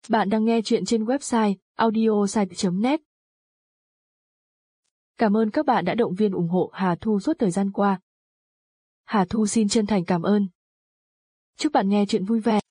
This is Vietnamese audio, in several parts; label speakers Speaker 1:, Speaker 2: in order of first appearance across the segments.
Speaker 1: Bạn đang nghe chuyện trên website audiosite.net. Cảm ơn các bạn đã động viên ủng hộ Hà Thu suốt thời gian qua. Hà Thu xin chân thành cảm ơn. Chúc bạn nghe chuyện vui vẻ.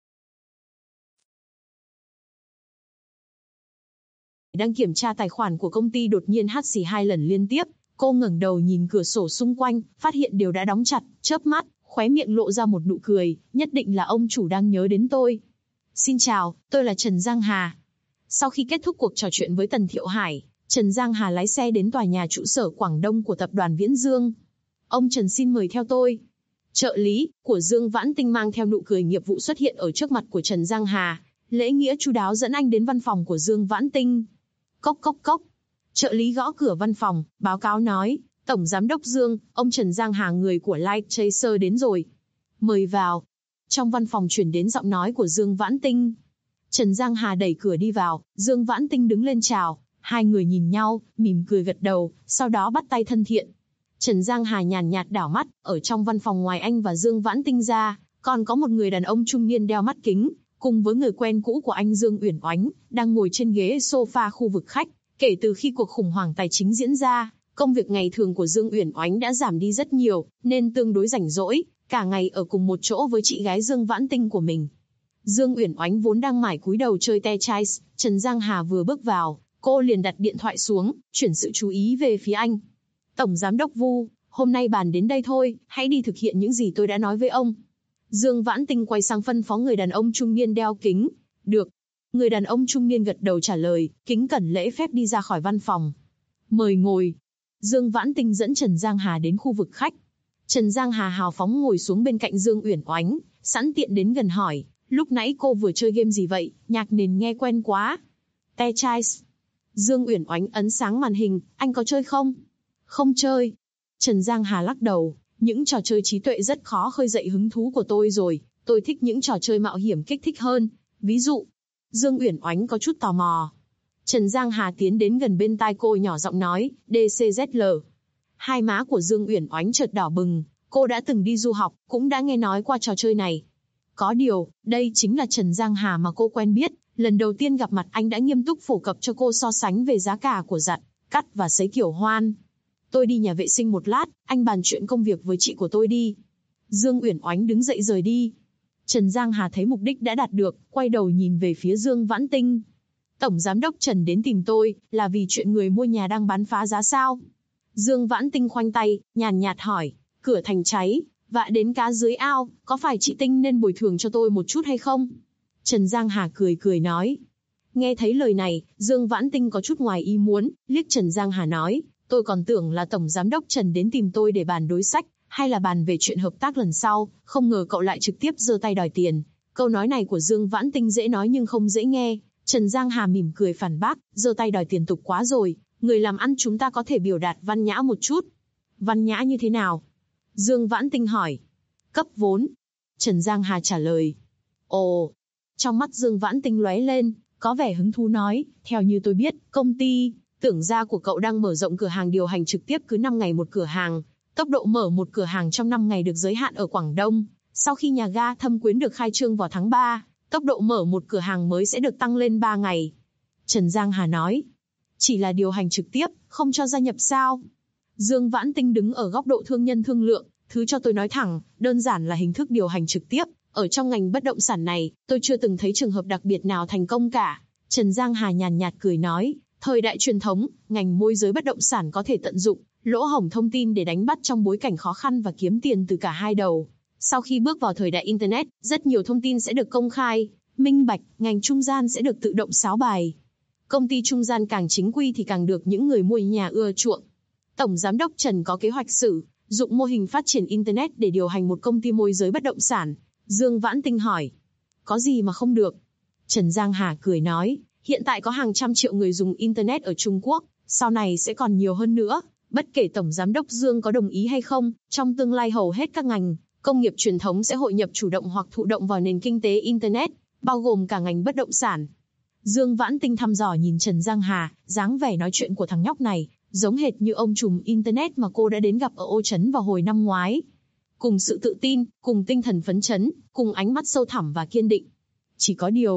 Speaker 2: Đang kiểm tra tài khoản của công ty đột nhiên hắt xì 2 lần liên tiếp, cô ngẩng đầu nhìn cửa sổ xung quanh, phát hiện đều đã đóng chặt, chớp mắt, khóe miệng lộ ra một nụ cười, nhất định là ông chủ đang nhớ đến tôi. Xin chào, tôi là Trần Giang Hà. Sau khi kết thúc cuộc trò chuyện với Tần Thiệu Hải, Trần Giang Hà lái xe đến tòa nhà trụ sở Quảng Đông của tập đoàn Viễn Dương. Ông Trần xin mời theo tôi. Trợ lý của Dương Vãn Tinh mang theo nụ cười nghiệp vụ xuất hiện ở trước mặt của Trần Giang Hà, lễ nghĩa chu đáo dẫn anh đến văn phòng của Dương Vãn Tinh. Cốc cốc cốc. Trợ lý gõ cửa văn phòng, báo cáo nói, Tổng Giám đốc Dương, ông Trần Giang Hà người của Light Chaser đến rồi. Mời vào. Trong văn phòng truyền đến giọng nói của Dương Vãn Tinh. Trần Giang Hà đẩy cửa đi vào, Dương Vãn Tinh đứng lên chào, hai người nhìn nhau, mỉm cười gật đầu, sau đó bắt tay thân thiện. Trần Giang Hà nhàn nhạt đảo mắt, ở trong văn phòng ngoài anh và Dương Vãn Tinh ra, còn có một người đàn ông trung niên đeo mắt kính, cùng với người quen cũ của anh Dương Uyển Oánh, đang ngồi trên ghế sofa khu vực khách. Kể từ khi cuộc khủng hoảng tài chính diễn ra, công việc ngày thường của Dương Uyển Oánh đã giảm đi rất nhiều, nên tương đối rảnh rỗi, cả ngày ở cùng một chỗ với chị gái Dương Vãn Tinh của mình. Dương Uyển Oánh vốn đang mải cúi đầu chơi Tetris, Trần Giang Hà vừa bước vào, cô liền đặt điện thoại xuống, chuyển sự chú ý về phía anh. Tổng Giám đốc Vu, hôm nay bàn đến đây thôi, hãy đi thực hiện những gì tôi đã nói với ông. Dương Vãn Tinh quay sang phân phó người đàn ông trung niên đeo kính. Được. Người đàn ông trung niên gật đầu trả lời, kính cẩn lễ phép đi ra khỏi văn phòng. Mời ngồi. Dương Vãn Tinh dẫn Trần Giang Hà đến khu vực khách. Trần Giang Hà hào phóng ngồi xuống bên cạnh Dương Uyển Oánh, sẵn tiện đến gần hỏi, lúc nãy cô vừa chơi game gì vậy, nhạc nền nghe quen quá. Tetris. Dương Uyển Oánh ấn sáng màn hình, anh có chơi không? Không chơi. Trần Giang Hà lắc đầu, những trò chơi trí tuệ rất khó khơi dậy hứng thú của tôi rồi, tôi thích những trò chơi mạo hiểm kích thích hơn, ví dụ. Dương Uyển Oánh có chút tò mò. Trần Giang Hà tiến đến gần bên tai cô nhỏ giọng nói, DCZL. Hai má của Dương Uyển Oánh chợt đỏ bừng, cô đã từng đi du học, cũng đã nghe nói qua trò chơi này. Có điều, đây chính là Trần Giang Hà mà cô quen biết, lần đầu tiên gặp mặt anh đã nghiêm túc phổ cập cho cô so sánh về giá cả của giặt, cắt và sấy kiểu hoan. Tôi đi nhà vệ sinh một lát, anh bàn chuyện công việc với chị của tôi đi. Dương Uyển Oánh đứng dậy rời đi. Trần Giang Hà thấy mục đích đã đạt được, quay đầu nhìn về phía Dương Vãn Tinh. Tổng Giám đốc Trần đến tìm tôi, là vì chuyện người mua nhà đang bán phá giá sao? Dương Vãn Tinh khoanh tay, nhàn nhạt hỏi, cửa thành cháy, vạ đến cá dưới ao, có phải chị Tinh nên bồi thường cho tôi một chút hay không? Trần Giang Hà cười cười nói. Nghe thấy lời này, Dương Vãn Tinh có chút ngoài ý muốn, liếc Trần Giang Hà nói, tôi còn tưởng là Tổng Giám đốc Trần đến tìm tôi để bàn đối sách, hay là bàn về chuyện hợp tác lần sau, không ngờ cậu lại trực tiếp giơ tay đòi tiền. Câu nói này của Dương Vãn Tinh dễ nói nhưng không dễ nghe. Trần Giang Hà mỉm cười phản bác, giơ tay đòi tiền tục quá rồi, người làm ăn chúng ta có thể biểu đạt văn nhã một chút. Văn nhã như thế nào? Dương Vãn Tinh hỏi. Cấp vốn. Trần Giang Hà trả lời. Ồ. Trong mắt Dương Vãn Tinh lóe lên, có vẻ hứng thú nói, theo như tôi biết, công ty Tưởng Gia của cậu đang mở rộng cửa hàng điều hành trực tiếp cứ 5 ngày một cửa hàng. Tốc độ mở một cửa hàng trong 5 ngày được giới hạn ở Quảng Đông. Sau khi nhà ga Thâm Quyến được khai trương vào tháng 3, tốc độ mở một cửa hàng mới sẽ được tăng lên 3 ngày. Trần Giang Hà nói. Chỉ là điều hành trực tiếp, không cho gia nhập sao? Dương Vãn Tinh đứng ở góc độ thương nhân thương lượng, thứ cho tôi nói thẳng, đơn giản là hình thức điều hành trực tiếp. Ở trong ngành bất động sản này, tôi chưa từng thấy trường hợp đặc biệt nào thành công cả. Trần Giang Hà nhàn nhạt cười nói, thời đại truyền thống, ngành môi giới bất động sản có thể tận dụng lỗ hổng thông tin để đánh bắt trong bối cảnh khó khăn và kiếm tiền từ cả hai đầu. Sau khi bước vào thời đại Internet, rất nhiều thông tin sẽ được công khai, minh bạch, ngành trung gian sẽ được tự động sáo bài. Công ty trung gian càng chính quy thì càng được những người mua nhà ưa chuộng. Tổng Giám đốc Trần có kế hoạch sử dụng mô hình phát triển Internet để điều hành một công ty môi giới bất động sản. Dương Vãn Tinh hỏi. Có gì mà không được? Trần Giang Hà cười nói, hiện tại có hàng trăm triệu người dùng Internet ở Trung Quốc, sau này sẽ còn nhiều hơn nữa. Bất kể Tổng Giám đốc Dương có đồng ý hay không, trong tương lai hầu hết các ngành công nghiệp truyền thống sẽ hội nhập chủ động hoặc thụ động vào nền kinh tế Internet, bao gồm cả ngành bất động sản. Dương Vãn Tinh thăm dò nhìn Trần Giang Hà, dáng vẻ nói chuyện của thằng nhóc này, giống hệt như ông trùm Internet mà cô đã đến gặp ở Ô Trấn vào hồi năm ngoái. Cùng sự tự tin, cùng tinh thần phấn chấn, cùng ánh mắt sâu thẳm và kiên định. Chỉ có điều,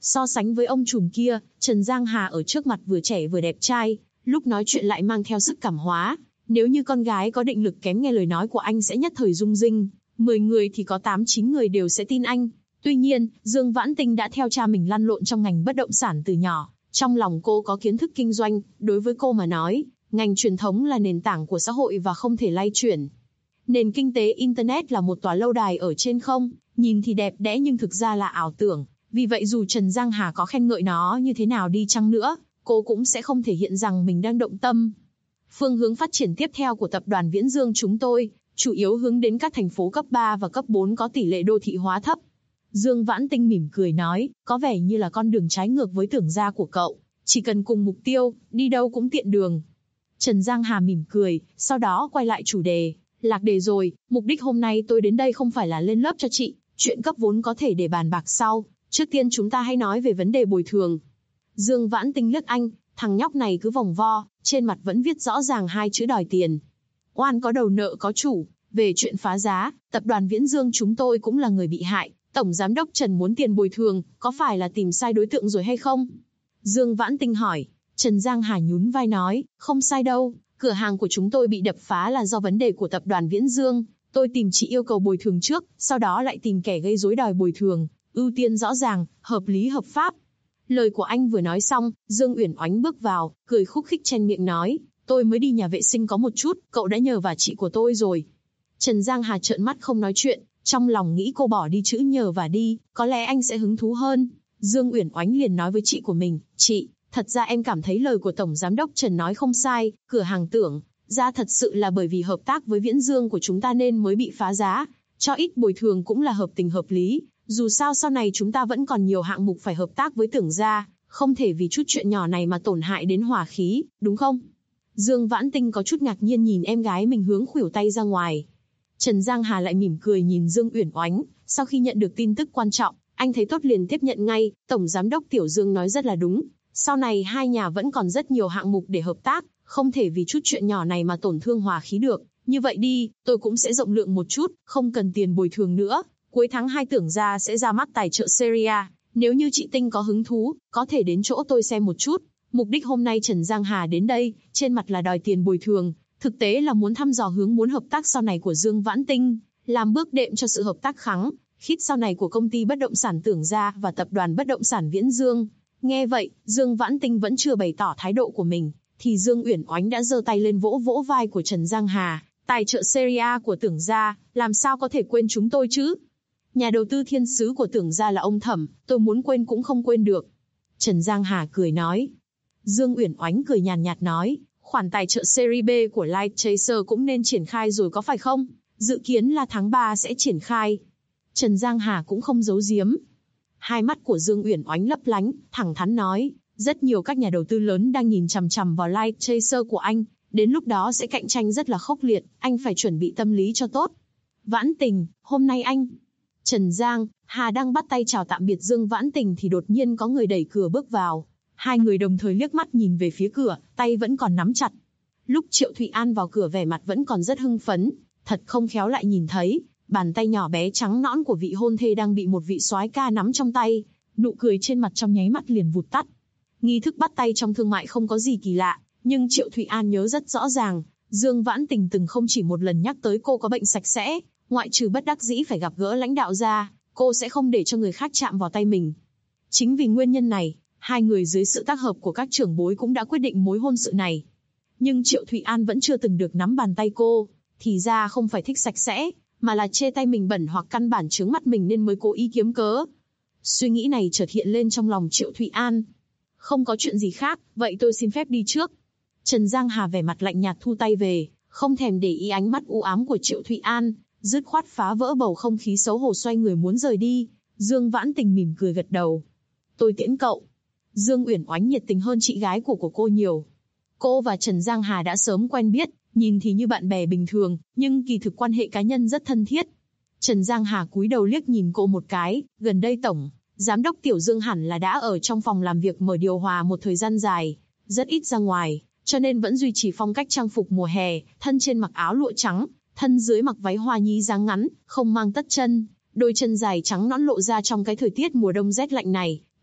Speaker 2: So sánh với ông trùm kia, Trần Giang Hà ở trước mặt vừa trẻ vừa đẹp trai, lúc nói chuyện lại mang theo sức cảm hóa. Nếu như con gái có định lực kém nghe lời nói của anh sẽ nhất thời rung rinh, 10 người thì có 8-9 người đều sẽ tin anh. Tuy nhiên, Dương Vãn Tinh đã theo cha mình lăn lộn trong ngành bất động sản từ nhỏ, trong lòng cô có kiến thức kinh doanh, đối với cô mà nói, ngành truyền thống là nền tảng của xã hội và không thể lay chuyển. Nền kinh tế Internet là một tòa lâu đài ở trên không, nhìn thì đẹp đẽ nhưng thực ra là ảo tưởng, vì vậy dù Trần Giang Hà có khen ngợi nó như thế nào đi chăng nữa, cô cũng sẽ không thể hiện rằng mình đang động tâm. Phương hướng phát triển tiếp theo của tập đoàn Viễn Dương chúng tôi, chủ yếu hướng đến các thành phố cấp 3 và cấp 4 có tỷ lệ đô thị hóa thấp. Dương Vãn Tinh mỉm cười nói, có vẻ như là con đường trái ngược với tưởng ra của cậu, chỉ cần cùng mục tiêu, đi đâu cũng tiện đường. Trần Giang Hà mỉm cười, sau đó quay lại chủ đề, lạc đề rồi, mục đích hôm nay tôi đến đây không phải là lên lớp cho chị, chuyện cấp vốn có thể để bàn bạc sau, trước tiên chúng ta hãy nói về vấn đề bồi thường. Dương Vãn Tinh liếc anh, thằng nhóc này cứ vòng vo, trên mặt vẫn viết rõ ràng 2 chữ đòi tiền. Oan có đầu nợ có chủ, về chuyện phá giá, tập đoàn Viễn Dương chúng tôi cũng là người bị hại, Tổng Giám đốc Trần muốn tiền bồi thường, có phải là tìm sai đối tượng rồi hay không? Dương Vãn Tinh hỏi. Trần Giang Hà nhún vai nói, không sai đâu, cửa hàng của chúng tôi bị đập phá là do vấn đề của tập đoàn Viễn Dương, tôi tìm chị yêu cầu bồi thường trước, sau đó lại tìm kẻ gây rối đòi bồi thường, ưu tiên rõ ràng, hợp lý hợp pháp. Lời của anh vừa nói xong, Dương Uyển Oánh bước vào, cười khúc khích chen miệng nói, tôi mới đi nhà vệ sinh có một chút, cậu đã nhờ vả chị của tôi rồi. Trần Giang Hà trợn mắt không nói chuyện, trong lòng nghĩ cô bỏ đi chữ nhờ vả đi, có lẽ anh sẽ hứng thú hơn. Dương Uyển Oánh liền nói với chị của mình, chị, thật ra em cảm thấy lời của Tổng Giám đốc Trần nói không sai, cửa hàng tưởng ra thật sự là bởi vì hợp tác với Viễn Dương của chúng ta nên mới bị phá giá, cho ít bồi thường cũng là hợp tình hợp lý, dù sao sau này chúng ta vẫn còn nhiều hạng mục phải hợp tác với tưởng gia, không thể vì chút chuyện nhỏ này mà tổn hại đến hòa khí, đúng không? Dương Vãn Tinh có chút ngạc nhiên nhìn em gái mình hướng khuỷu tay ra ngoài. Trần Giang Hà lại mỉm cười nhìn Dương Uyển Oánh, sau khi nhận được tin tức quan trọng, anh thấy tốt liền tiếp nhận ngay, Tổng Giám đốc Tiểu Dương nói rất là đúng, sau này hai nhà vẫn còn rất nhiều hạng mục để hợp tác, không thể vì chút chuyện nhỏ này mà tổn thương hòa khí được, như vậy đi, tôi cũng sẽ rộng lượng một chút, không cần tiền bồi thường nữa, cuối tháng 2 tưởng gia sẽ ra mắt tài trợ Serie A, nếu như chị Tinh có hứng thú, có thể đến chỗ tôi xem một chút. Mục đích hôm nay Trần Giang Hà đến đây, trên mặt là đòi tiền bồi thường, thực tế là muốn thăm dò hướng muốn hợp tác sau này của Dương Vãn Tinh, làm bước đệm cho sự hợp tác khăng khít sau này của công ty bất động sản Tưởng Gia và tập đoàn bất động sản Viễn Dương. Nghe vậy, Dương Vãn Tinh vẫn chưa bày tỏ thái độ của mình, thì Dương Uyển Oánh đã giơ tay lên vỗ vỗ vai của Trần Giang Hà, tài trợ Serie A của Tưởng Gia, làm sao có thể quên chúng tôi chứ? Nhà đầu tư thiên sứ của Tưởng Gia là ông Thẩm, tôi muốn quên cũng không quên được. Trần Giang Hà cười nói. Dương Uyển Oánh cười nhàn nhạt nói, khoản tài trợ Serie B của Light Chaser cũng nên triển khai rồi có phải không? Dự kiến là tháng 3 sẽ triển khai. Trần Giang Hà cũng không giấu giếm. Hai mắt của Dương Uyển Oánh lấp lánh, thẳng thắn nói, rất nhiều các nhà đầu tư lớn đang nhìn chằm chằm vào Light Chaser của anh, đến lúc đó sẽ cạnh tranh rất là khốc liệt, anh phải chuẩn bị tâm lý cho tốt. Vãn Tình, hôm nay anh... Trần Giang Hà đang bắt tay chào tạm biệt Dương Vãn Tình thì đột nhiên có người đẩy cửa bước vào. Hai người đồng thời liếc mắt nhìn về phía cửa, tay vẫn còn nắm chặt. Lúc Triệu Thụy An vào cửa vẻ mặt vẫn còn rất hưng phấn, thật không khéo lại nhìn thấy, bàn tay nhỏ bé trắng nõn của vị hôn thê đang bị một vị soái ca nắm trong tay, nụ cười trên mặt trong nháy mắt liền vụt tắt. Nghi thức bắt tay trong thương mại không có gì kỳ lạ, nhưng Triệu Thụy An nhớ rất rõ ràng, Dương Vãn Tình từng không chỉ một lần nhắc tới cô có bệnh sạch sẽ, ngoại trừ bất đắc dĩ phải gặp gỡ lãnh đạo ra, cô sẽ không để cho người khác chạm vào tay mình. Chính vì nguyên nhân này, hai người dưới sự tác hợp của các trưởng bối cũng đã quyết định mối hôn sự này. Nhưng Triệu Thụy An vẫn chưa từng được nắm bàn tay cô, thì ra không phải thích sạch sẽ, mà là chê tay mình bẩn hoặc căn bản chướng mắt mình nên mới cố ý kiếm cớ. Suy nghĩ này chợt hiện lên trong lòng Triệu Thụy An. Không có chuyện gì khác, vậy tôi xin phép đi trước. Trần Giang Hà vẻ mặt lạnh nhạt thu tay về, không thèm để ý ánh mắt u ám của Triệu Thụy An, dứt khoát phá vỡ bầu không khí xấu hổ xoay người muốn rời đi. Dương Vãn Tình mỉm cười gật đầu. Tôi tiễn cậu. Dương Uyển Oánh nhiệt tình hơn chị gái của cô nhiều. Cô và Trần Giang Hà đã sớm quen biết, nhìn thì như bạn bè bình thường, nhưng kỳ thực quan hệ cá nhân rất thân thiết. Trần Giang Hà cúi đầu liếc nhìn cô một cái, gần đây Tổng Giám đốc Tiểu Dương hẳn là đã ở trong phòng làm việc mở điều hòa một thời gian dài, rất ít ra ngoài, cho nên vẫn duy trì phong cách trang phục mùa hè, thân trên mặc áo lụa trắng, thân dưới mặc váy hoa nhí dáng ngắn, không mang tất chân, đôi chân dài trắng nõn lộ ra trong cái thời tiết mùa đông rét lạnh này,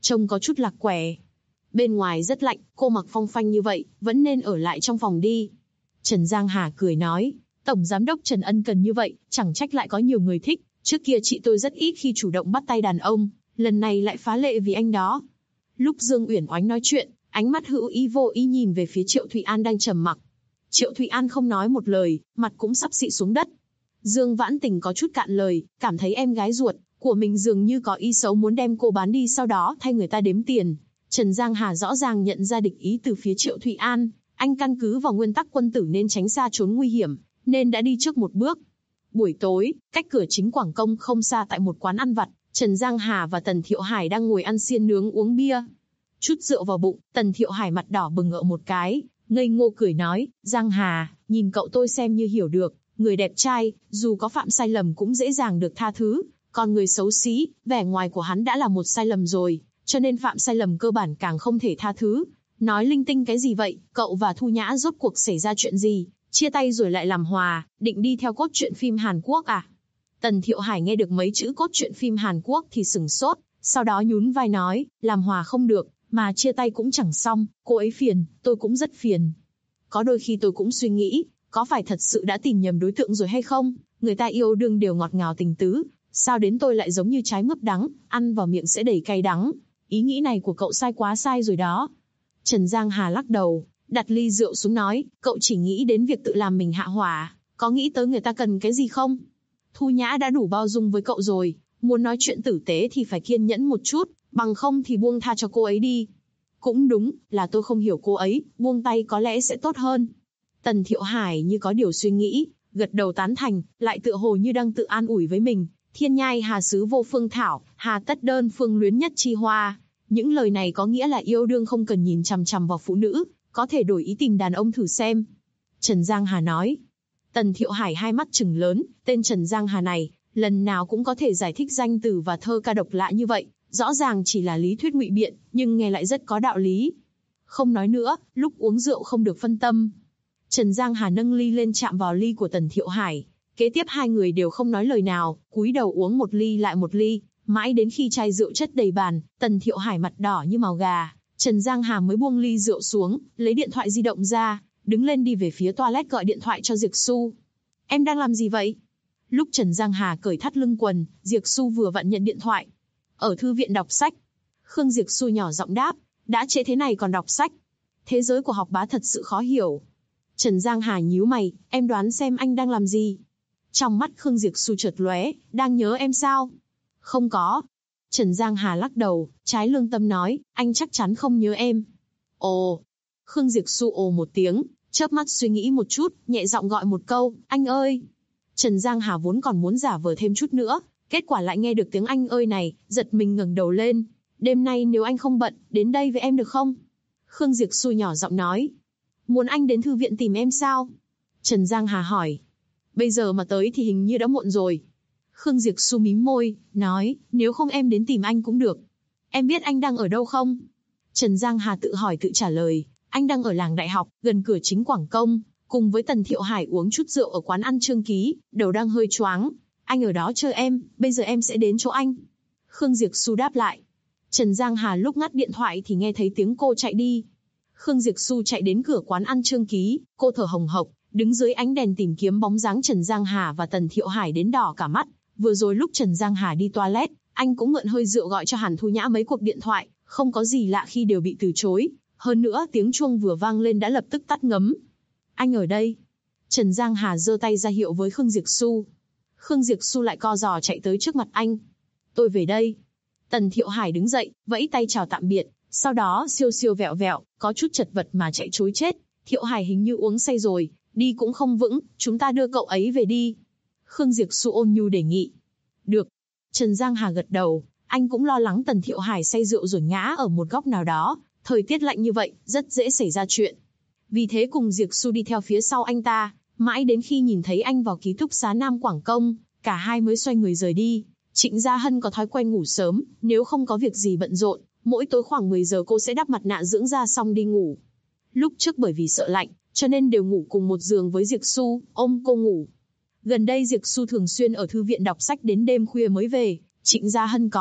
Speaker 2: trông có chút lạc quẻ. Bên ngoài rất lạnh, cô mặc phong phanh như vậy, vẫn nên ở lại trong phòng đi. Trần Giang Hà cười nói, Tổng Giám đốc Trần ân cần như vậy, chẳng trách lại có nhiều người thích. Trước kia chị tôi rất ít khi chủ động bắt tay đàn ông, lần này lại phá lệ vì anh đó. Lúc Dương Uyển Oánh nói chuyện, ánh mắt hữu ý vô ý nhìn về phía Triệu Thụy An đang trầm mặc. Triệu Thụy An không nói một lời, mặt cũng sắp xị xuống đất. Dương Vãn Tình có chút cạn lời, cảm thấy em gái ruột của mình dường như có ý xấu muốn đem cô bán đi sau đó thay người ta đếm tiền. Trần Giang Hà rõ ràng nhận ra địch ý từ phía Triệu Thụy An, anh căn cứ vào nguyên tắc quân tử nên tránh xa trốn nguy hiểm, nên đã đi trước một bước. Buổi tối, cách cửa chính Quảng Công không xa tại một quán ăn vặt, Trần Giang Hà và Tần Thiệu Hải đang ngồi ăn xiên nướng uống bia. Chút rượu vào bụng, Tần Thiệu Hải mặt đỏ bừng ngợ một cái, ngây ngô cười nói, Giang Hà, nhìn cậu tôi xem như hiểu được, người đẹp trai, dù có phạm sai lầm cũng dễ dàng được tha thứ, còn người xấu xí, vẻ ngoài của hắn đã là một sai lầm rồi, cho nên phạm sai lầm cơ bản càng không thể tha thứ. Nói linh tinh cái gì vậy, cậu và Thu Nhã rốt cuộc xảy ra chuyện gì, chia tay rồi lại làm hòa, định đi theo cốt truyện phim Hàn Quốc à? Tần Thiệu Hải nghe được mấy chữ cốt truyện phim Hàn Quốc thì sửng sốt, sau đó nhún vai nói, làm hòa không được, mà chia tay cũng chẳng xong, cô ấy phiền, tôi cũng rất phiền. Có đôi khi tôi cũng suy nghĩ, có phải thật sự đã tìm nhầm đối tượng rồi hay không? Người ta yêu đương đều ngọt ngào tình tứ, sao đến tôi lại giống như trái mướp đắng, ăn vào miệng sẽ đầy cay đắng. Ý nghĩ này của cậu sai quá sai rồi đó. Trần Giang Hà lắc đầu, đặt ly rượu xuống nói, cậu chỉ nghĩ đến việc tự làm mình hạ hỏa, có nghĩ tới người ta cần cái gì không? Thu Nhã đã đủ bao dung với cậu rồi, muốn nói chuyện tử tế thì phải kiên nhẫn một chút, bằng không thì buông tha cho cô ấy đi. Cũng đúng, là tôi không hiểu cô ấy, buông tay có lẽ sẽ tốt hơn. Tần Thiệu Hải như có điều suy nghĩ, gật đầu tán thành, lại tựa hồ như đang tự an ủi với mình. Thiên nhai hà xứ vô phương thảo, hà tất đơn phương luyến nhất chi hoa. Những lời này có nghĩa là yêu đương không cần nhìn chằm chằm vào phụ nữ, có thể đổi ý tìm đàn ông thử xem. Trần Giang Hà nói. Tần Thiệu Hải hai mắt trừng lớn, tên Trần Giang Hà này, lần nào cũng có thể giải thích danh từ và thơ ca độc lạ như vậy, rõ ràng chỉ là lý thuyết ngụy biện, nhưng nghe lại rất có đạo lý. Không nói nữa, lúc uống rượu không được phân tâm. Trần Giang Hà nâng ly lên chạm vào ly của Tần Thiệu Hải. Kế tiếp hai người đều không nói lời nào, cúi đầu uống một ly lại một ly, mãi đến khi chai rượu chất đầy bàn, Tần Thiệu Hải mặt đỏ như màu gà, Trần Giang Hà mới buông ly rượu xuống, lấy điện thoại di động ra, đứng lên đi về phía toilet gọi điện thoại cho Diệc Xu. Em đang làm gì vậy? Lúc Trần Giang Hà cởi thắt lưng quần, Diệc Xu vừa vặn nhận điện thoại. Ở thư viện đọc sách. Khương Diệc Xu nhỏ giọng đáp, đã trễ thế này còn đọc sách. Thế giới của học bá thật sự khó hiểu. Trần Giang Hà nhíu mày, em đoán xem anh đang làm gì? Trong mắt Khương Diệc Xu chợt lóe, đang nhớ em sao? Không có. Trần Giang Hà lắc đầu, trái lương tâm nói, anh chắc chắn không nhớ em. Ồ. Khương Diệc Xu ồ một tiếng, chớp mắt suy nghĩ một chút, nhẹ giọng gọi một câu, anh ơi. Trần Giang Hà vốn còn muốn giả vờ thêm chút nữa, kết quả lại nghe được tiếng anh ơi này, giật mình ngẩng đầu lên. Đêm nay nếu anh không bận, đến đây với em được không? Khương Diệc Xu nhỏ giọng nói. Muốn anh đến thư viện tìm em sao? Trần Giang Hà hỏi. Bây giờ mà tới thì hình như đã muộn rồi. Khương Diệc Xu mím môi, nói, nếu không em đến tìm anh cũng được. Em biết anh đang ở đâu không? Trần Giang Hà tự hỏi tự trả lời, anh đang ở làng đại học, gần cửa chính Quảng Công, cùng với Tần Thiệu Hải uống chút rượu ở quán ăn Trương Ký, đầu đang hơi choáng. Anh ở đó chờ em, bây giờ em sẽ đến chỗ anh. Khương Diệc Xu đáp lại. Trần Giang Hà lúc ngắt điện thoại thì nghe thấy tiếng cô chạy đi. Khương Diệc Xu chạy đến cửa quán ăn Trương Ký, cô thở hồng hộc, đứng dưới ánh đèn tìm kiếm bóng dáng Trần Giang Hà và Tần Thiệu Hải đến đỏ cả mắt. Vừa rồi lúc Trần Giang Hà đi toilet, anh cũng mượn hơi rượu gọi cho Hàn Thu Nhã mấy cuộc điện thoại, không có gì lạ khi đều bị từ chối. Hơn nữa tiếng chuông vừa vang lên đã lập tức tắt ngấm. Anh ở đây. Trần Giang Hà giơ tay ra hiệu với Khương Diệc Xu. Khương Diệc Xu lại co giò chạy tới trước mặt anh. Tôi về đây. Tần Thiệu Hải đứng dậy, vẫy tay chào tạm biệt, sau đó siêu siêu vẹo vẹo, có chút chật vật mà chạy trối chết. Thiệu Hải hình như uống say rồi, đi cũng không vững, chúng ta đưa cậu ấy về đi. Khương Diệc Xu ôn nhu đề nghị. Được. Trần Giang Hà gật đầu, anh cũng lo lắng Tần Thiệu Hải say rượu rồi ngã ở một góc nào đó, thời tiết lạnh như vậy, rất dễ xảy ra chuyện. Vì thế cùng Diệc Xu đi theo phía sau anh ta, mãi đến khi nhìn thấy anh vào ký túc xá Nam Quảng Công, cả hai mới xoay người rời đi. Trịnh Gia Hân có thói quen ngủ sớm, nếu không có việc gì bận rộn, mỗi tối khoảng 10 giờ cô sẽ đắp mặt nạ dưỡng da xong đi ngủ. Lúc trước bởi vì sợ lạnh, cho nên đều ngủ cùng một giường với Diệc Xu, ôm cô ngủ. Gần đây Diệc Xu thường xuyên ở thư viện đọc sách đến đêm khuya mới về, Trịnh Gia Hân có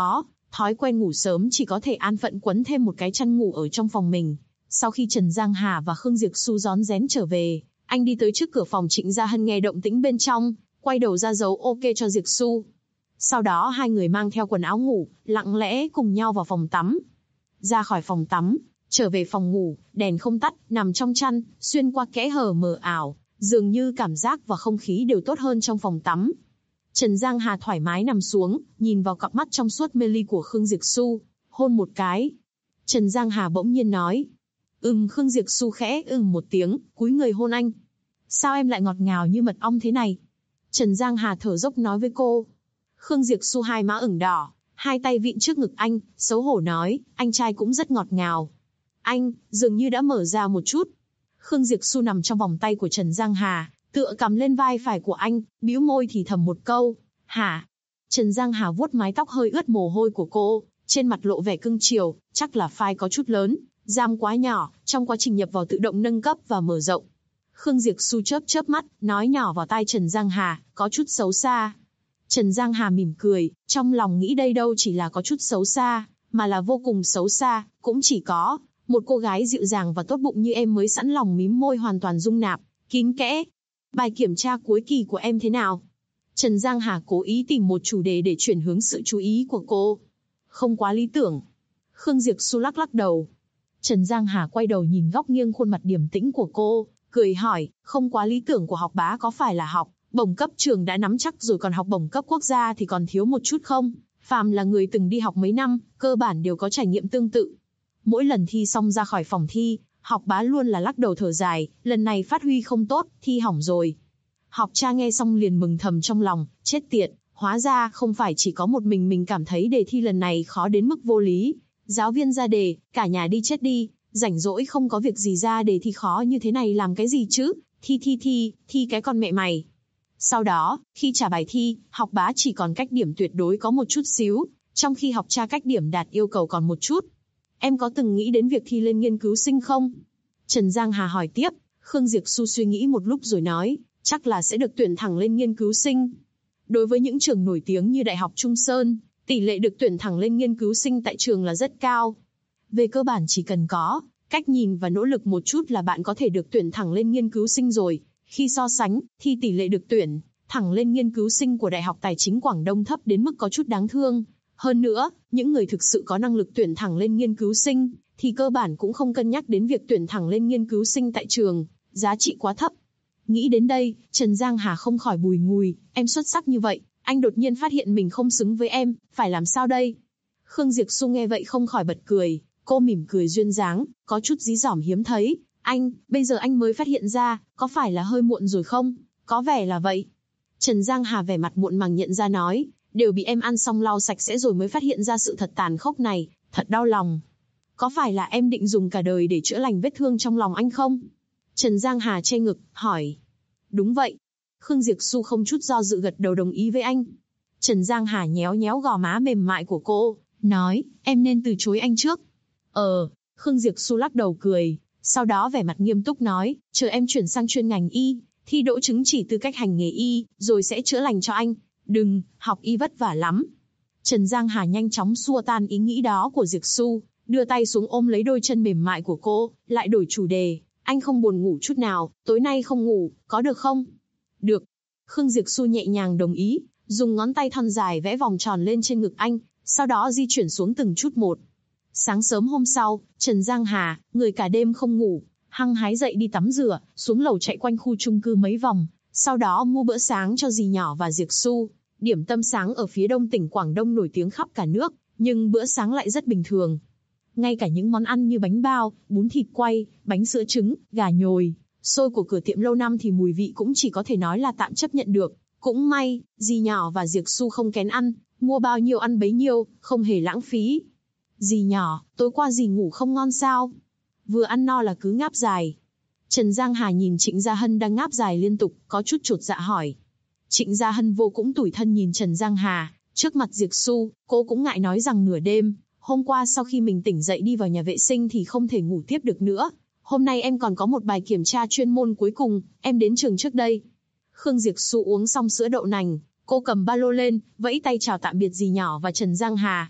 Speaker 2: Thói quen ngủ sớm chỉ có thể an phận quấn thêm một cái chăn ngủ ở trong phòng mình. Sau khi Trần Giang Hà và Khương Diệp Xu rón rén trở về, anh đi tới trước cửa phòng Trịnh Gia Hân nghe động tĩnh bên trong, quay đầu ra dấu ok cho Diệp Xu. Sau đó hai người mang theo quần áo ngủ, lặng lẽ cùng nhau vào phòng tắm. Ra khỏi phòng tắm, trở về phòng ngủ, đèn không tắt, nằm trong chăn, xuyên qua kẽ hở mờ ảo, dường như cảm giác và không khí đều tốt hơn trong phòng tắm. Trần Giang Hà thoải mái nằm xuống, nhìn vào cặp mắt trong suốt mê ly của Khương Diệp Xu, hôn một cái. Trần Giang Hà bỗng nhiên nói. Khương Diệp Xu khẽ một tiếng, cúi người hôn anh. Sao em lại ngọt ngào như mật ong thế này? Trần Giang Hà thở dốc nói với cô. Khương Diệp Xu hai má ửng đỏ, hai tay vịn trước ngực anh, xấu hổ nói, anh trai cũng rất ngọt ngào. Anh, dường như đã mở ra một chút. Khương Diệp Xu nằm trong vòng tay của Trần Giang Hà, tựa cằm lên vai phải của anh, bĩu môi thì thầm một câu, hả? Trần Giang Hà vuốt mái tóc hơi ướt mồ hôi của cô, trên mặt lộ vẻ cưng chiều, chắc là file có chút lớn, RAM quá nhỏ, trong quá trình nhập vào tự động nâng cấp và mở rộng. Khương Diệp Xu chớp mắt, nói nhỏ vào tai Trần Giang Hà, có chút xấu xa. Trần Giang Hà mỉm cười, trong lòng nghĩ đây đâu chỉ là có chút xấu xa, mà là vô cùng xấu xa, cũng chỉ có một cô gái dịu dàng và tốt bụng như em mới sẵn lòng mím môi hoàn toàn dung nạp, kín kẽ. Bài kiểm tra cuối kỳ của em thế nào? Trần Giang Hà cố ý tìm một chủ đề để chuyển hướng sự chú ý của cô. Không quá lý tưởng. Khương Diệp Xu lắc đầu. Trần Giang Hà quay đầu nhìn góc nghiêng khuôn mặt điềm tĩnh của cô, cười hỏi, không quá lý tưởng của học bá có phải là học bổng cấp trường đã nắm chắc rồi còn học bổng cấp quốc gia thì còn thiếu một chút không? Phàm là người từng đi học mấy năm, cơ bản đều có trải nghiệm tương tự. Mỗi lần thi xong ra khỏi phòng thi, học bá luôn là lắc đầu thở dài, lần này phát huy không tốt, thi hỏng rồi. Học cha nghe xong liền mừng thầm trong lòng, chết tiệt, hóa ra không phải chỉ có một mình cảm thấy đề thi lần này khó đến mức vô lý. Giáo viên ra đề, cả nhà đi chết đi, rảnh rỗi không có việc gì ra đề thi khó như thế này làm cái gì chứ, thi cái con mẹ mày. Sau đó, khi trả bài thi, học bá chỉ còn cách điểm tuyệt đối có một chút xíu, trong khi học cha cách điểm đạt yêu cầu còn một chút. Em có từng nghĩ đến việc thi lên nghiên cứu sinh không? Trần Giang Hà hỏi tiếp, Khương Diệp Xu suy nghĩ một lúc rồi nói, chắc là sẽ được tuyển thẳng lên nghiên cứu sinh. Đối với những trường nổi tiếng như Đại học Trung Sơn, tỷ lệ được tuyển thẳng lên nghiên cứu sinh tại trường là rất cao. Về cơ bản chỉ cần có cách nhìn và nỗ lực một chút là bạn có thể được tuyển thẳng lên nghiên cứu sinh rồi. Khi so sánh, thì tỷ lệ được tuyển thẳng lên nghiên cứu sinh của Đại học Tài chính Quảng Đông thấp đến mức có chút đáng thương. Hơn nữa, những người thực sự có năng lực tuyển thẳng lên nghiên cứu sinh, thì cơ bản cũng không cân nhắc đến việc tuyển thẳng lên nghiên cứu sinh tại trường, giá trị quá thấp. Nghĩ đến đây, Trần Giang Hà không khỏi bùi ngùi, em xuất sắc như vậy, anh đột nhiên phát hiện mình không xứng với em, phải làm sao đây? Khương Diệp Xu nghe vậy không khỏi bật cười, cô mỉm cười duyên dáng, có chút dí dỏm hiếm thấy. Anh, bây giờ anh mới phát hiện ra, có phải là hơi muộn rồi không? Có vẻ là vậy. Trần Giang Hà vẻ mặt muộn màng nhận ra nói, đều bị em ăn xong lau sạch sẽ rồi mới phát hiện ra sự thật tàn khốc này, thật đau lòng. Có phải là em định dùng cả đời để chữa lành vết thương trong lòng anh không? Trần Giang Hà che ngực, hỏi. Đúng vậy. Khương Diệp Xu không chút do dự gật đầu đồng ý với anh. Trần Giang Hà nhéo nhéo gò má mềm mại của cô, nói, em nên từ chối anh trước. Khương Diệp Xu lắc đầu cười, sau đó vẻ mặt nghiêm túc nói, chờ em chuyển sang chuyên ngành y, thi đỗ chứng chỉ tư cách hành nghề y, rồi sẽ chữa lành cho anh. Đừng, học y vất vả lắm. Trần Giang Hà nhanh chóng xua tan ý nghĩ đó của Diệp Xu, đưa tay xuống ôm lấy đôi chân mềm mại của cô, lại đổi chủ đề. Anh không buồn ngủ chút nào, tối nay không ngủ, có được không? Được. Khương Diệp Xu nhẹ nhàng đồng ý, dùng ngón tay thon dài vẽ vòng tròn lên trên ngực anh, sau đó di chuyển xuống từng chút một. Sáng sớm hôm sau, Trần Giang Hà, người cả đêm không ngủ, hăng hái dậy đi tắm rửa, xuống lầu chạy quanh khu chung cư mấy vòng, sau đó mua bữa sáng cho dì nhỏ và Diệp Xu. Điểm tâm sáng ở phía đông tỉnh Quảng Đông nổi tiếng khắp cả nước, nhưng bữa sáng lại rất bình thường. Ngay cả những món ăn như bánh bao, bún thịt quay, bánh sữa trứng, gà nhồi, xôi của cửa tiệm lâu năm thì mùi vị cũng chỉ có thể nói là tạm chấp nhận được. Cũng may, dì nhỏ và Diệp Xu không kén ăn, mua bao nhiêu ăn bấy nhiêu, không hề lãng phí. Dì nhỏ, tối qua dì ngủ không ngon sao? Vừa ăn no là cứ ngáp dài. Trần Giang Hà nhìn Trịnh Gia Hân đang ngáp dài liên tục, có chút chột dạ hỏi. Trịnh Gia Hân vô cũng tủi thân nhìn Trần Giang Hà, trước mặt Diệp Xu, cô cũng ngại nói rằng nửa đêm, hôm qua sau khi mình tỉnh dậy đi vào nhà vệ sinh thì không thể ngủ tiếp được nữa. Hôm nay em còn có một bài kiểm tra chuyên môn cuối cùng, em đến trường trước đây. Khương Diệp Xu uống xong sữa đậu nành, cô cầm ba lô lên, vẫy tay chào tạm biệt dì nhỏ và Trần Giang Hà.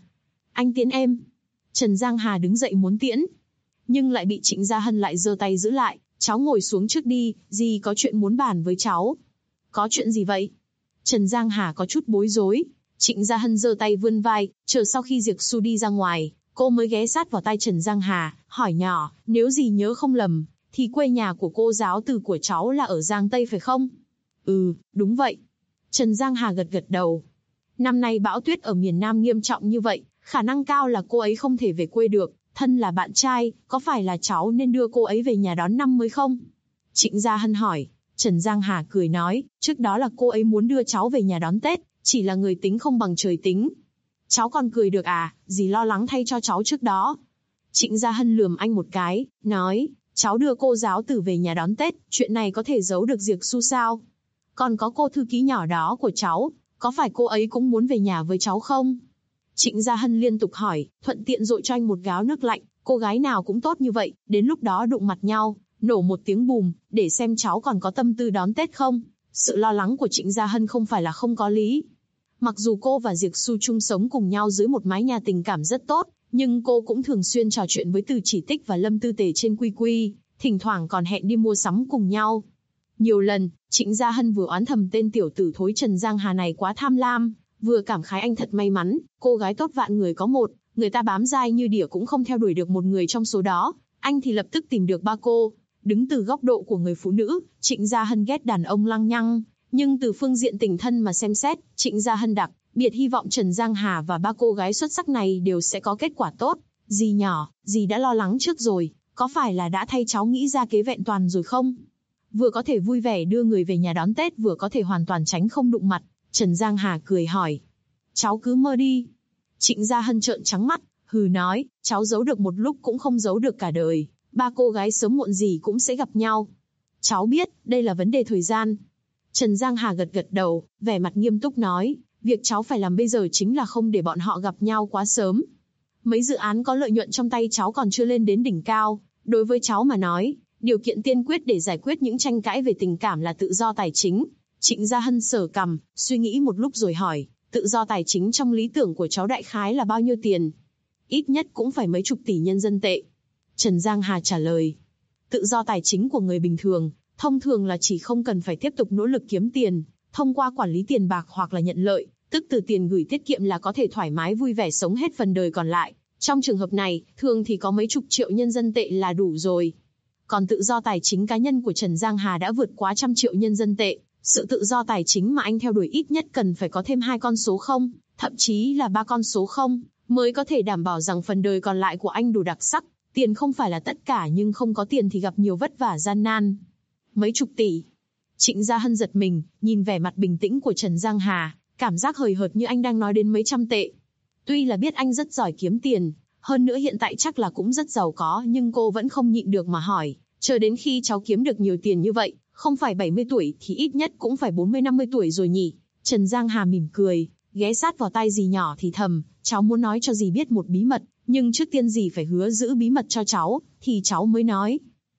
Speaker 2: Anh tiễn em. Trần Giang Hà đứng dậy muốn tiễn, nhưng lại bị Trịnh Gia Hân lại giơ tay giữ lại. Cháu ngồi xuống trước đi, dì có chuyện muốn bàn với cháu. Có chuyện gì vậy? Trần Giang Hà có chút bối rối. Trịnh Gia Hân giơ tay vươn vai, chờ sau khi Diệp Xu đi ra ngoài, cô mới ghé sát vào tai Trần Giang Hà, hỏi nhỏ, nếu dì nhớ không lầm, thì quê nhà của cô giáo từ của cháu là ở Giang Tây phải không? Ừ, đúng vậy. Trần Giang Hà gật gật đầu. Năm nay bão tuyết ở miền Nam nghiêm trọng như vậy, khả năng cao là cô ấy không thể về quê được. Thân là bạn trai, có phải là cháu nên đưa cô ấy về nhà đón năm mới không? Trịnh Gia Hân hỏi. Trần Giang Hà cười nói, trước đó là cô ấy muốn đưa cháu về nhà đón Tết, chỉ là người tính không bằng trời tính. Cháu còn cười được à, dì lo lắng thay cho cháu trước đó. Trịnh Gia Hân lườm anh một cái, nói, cháu đưa cô giáo tử về nhà đón Tết, chuyện này có thể giấu được Diệp Xu sao? Còn có cô thư ký nhỏ đó của cháu, có phải cô ấy cũng muốn về nhà với cháu không? Trịnh Gia Hân liên tục hỏi, thuận tiện dội cho anh một gáo nước lạnh, cô gái nào cũng tốt như vậy, đến lúc đó đụng mặt nhau, nổ một tiếng bùm, để xem cháu còn có tâm tư đón Tết không? Sự lo lắng của Trịnh Gia Hân không phải là không có lý. Mặc dù cô và Diệp Xu chung sống cùng nhau dưới một mái nhà tình cảm rất tốt, nhưng cô cũng thường xuyên trò chuyện với Từ Chỉ Tích và Lâm Tư Tề trên QQ, thỉnh thoảng còn hẹn đi mua sắm cùng nhau. Nhiều lần, Trịnh Gia Hân vừa oán thầm tên tiểu tử thối Trần Giang Hà này quá tham lam, vừa cảm khái anh thật may mắn, cô gái tốt vạn người có một, người ta bám dai như đỉa cũng không theo đuổi được một người trong số đó, anh thì lập tức tìm được ba cô. Đứng từ góc độ của người phụ nữ, Trịnh Gia Hân ghét đàn ông lăng nhăng, nhưng từ phương diện tình thân mà xem xét, Trịnh Gia Hân đặc biệt hy vọng Trần Giang Hà và ba cô gái xuất sắc này đều sẽ có kết quả tốt. Dì nhỏ, dì đã lo lắng trước rồi, có phải là đã thay cháu nghĩ ra kế vẹn toàn rồi không? Vừa có thể vui vẻ đưa người về nhà đón Tết, vừa có thể hoàn toàn tránh không đụng mặt. Trần Giang Hà cười hỏi. Cháu cứ mơ đi. Trịnh Gia Hân trợn trắng mắt, hừ nói, cháu giấu được một lúc cũng không giấu được cả đời. Ba cô gái sớm muộn gì cũng sẽ gặp nhau. Cháu biết, đây là vấn đề thời gian. Trần Giang Hà gật gật đầu, vẻ mặt nghiêm túc nói, việc cháu phải làm bây giờ chính là không để bọn họ gặp nhau quá sớm. Mấy dự án có lợi nhuận trong tay cháu còn chưa lên đến đỉnh cao. Đối với cháu mà nói, điều kiện tiên quyết để giải quyết những tranh cãi về tình cảm là tự do tài chính. Trịnh Gia Hân sờ cằm, suy nghĩ một lúc rồi hỏi, tự do tài chính trong lý tưởng của cháu đại khái là bao nhiêu tiền? Ít nhất cũng phải mấy chục tỷ nhân dân tệ. Trần Giang Hà trả lời, tự do tài chính của người bình thường, thông thường là chỉ không cần phải tiếp tục nỗ lực kiếm tiền, thông qua quản lý tiền bạc hoặc là nhận lợi, tức từ tiền gửi tiết kiệm là có thể thoải mái vui vẻ sống hết phần đời còn lại. Trong trường hợp này, thường thì có mấy chục triệu nhân dân tệ là đủ rồi. Còn tự do tài chính cá nhân của Trần Giang Hà đã vượt quá 100 triệu nhân dân tệ. Sự tự do tài chính mà anh theo đuổi ít nhất cần phải có thêm 2 con số 0, thậm chí là 3 con số 0, mới có thể đảm bảo rằng phần đời còn lại của anh đủ đặc sắc. Tiền không phải là tất cả, nhưng không có tiền thì gặp nhiều vất vả gian nan. Mấy chục tỷ. Trịnh Gia Hân giật mình, nhìn vẻ mặt bình tĩnh của Trần Giang Hà, cảm giác hời hợt như anh đang nói đến mấy trăm tệ. Tuy là biết anh rất giỏi kiếm tiền, hơn nữa hiện tại chắc là cũng rất giàu có, nhưng cô vẫn không nhịn được mà hỏi, chờ đến khi cháu kiếm được nhiều tiền như vậy, không phải 70 tuổi thì ít nhất cũng phải 40-50 tuổi rồi nhỉ? Trần Giang Hà mỉm cười, ghé sát vào tai dì nhỏ thì thầm, cháu muốn nói cho dì biết một bí mật, nhưng trước tiên dì phải hứa giữ bí mật cho cháu, thì cháu mới nói.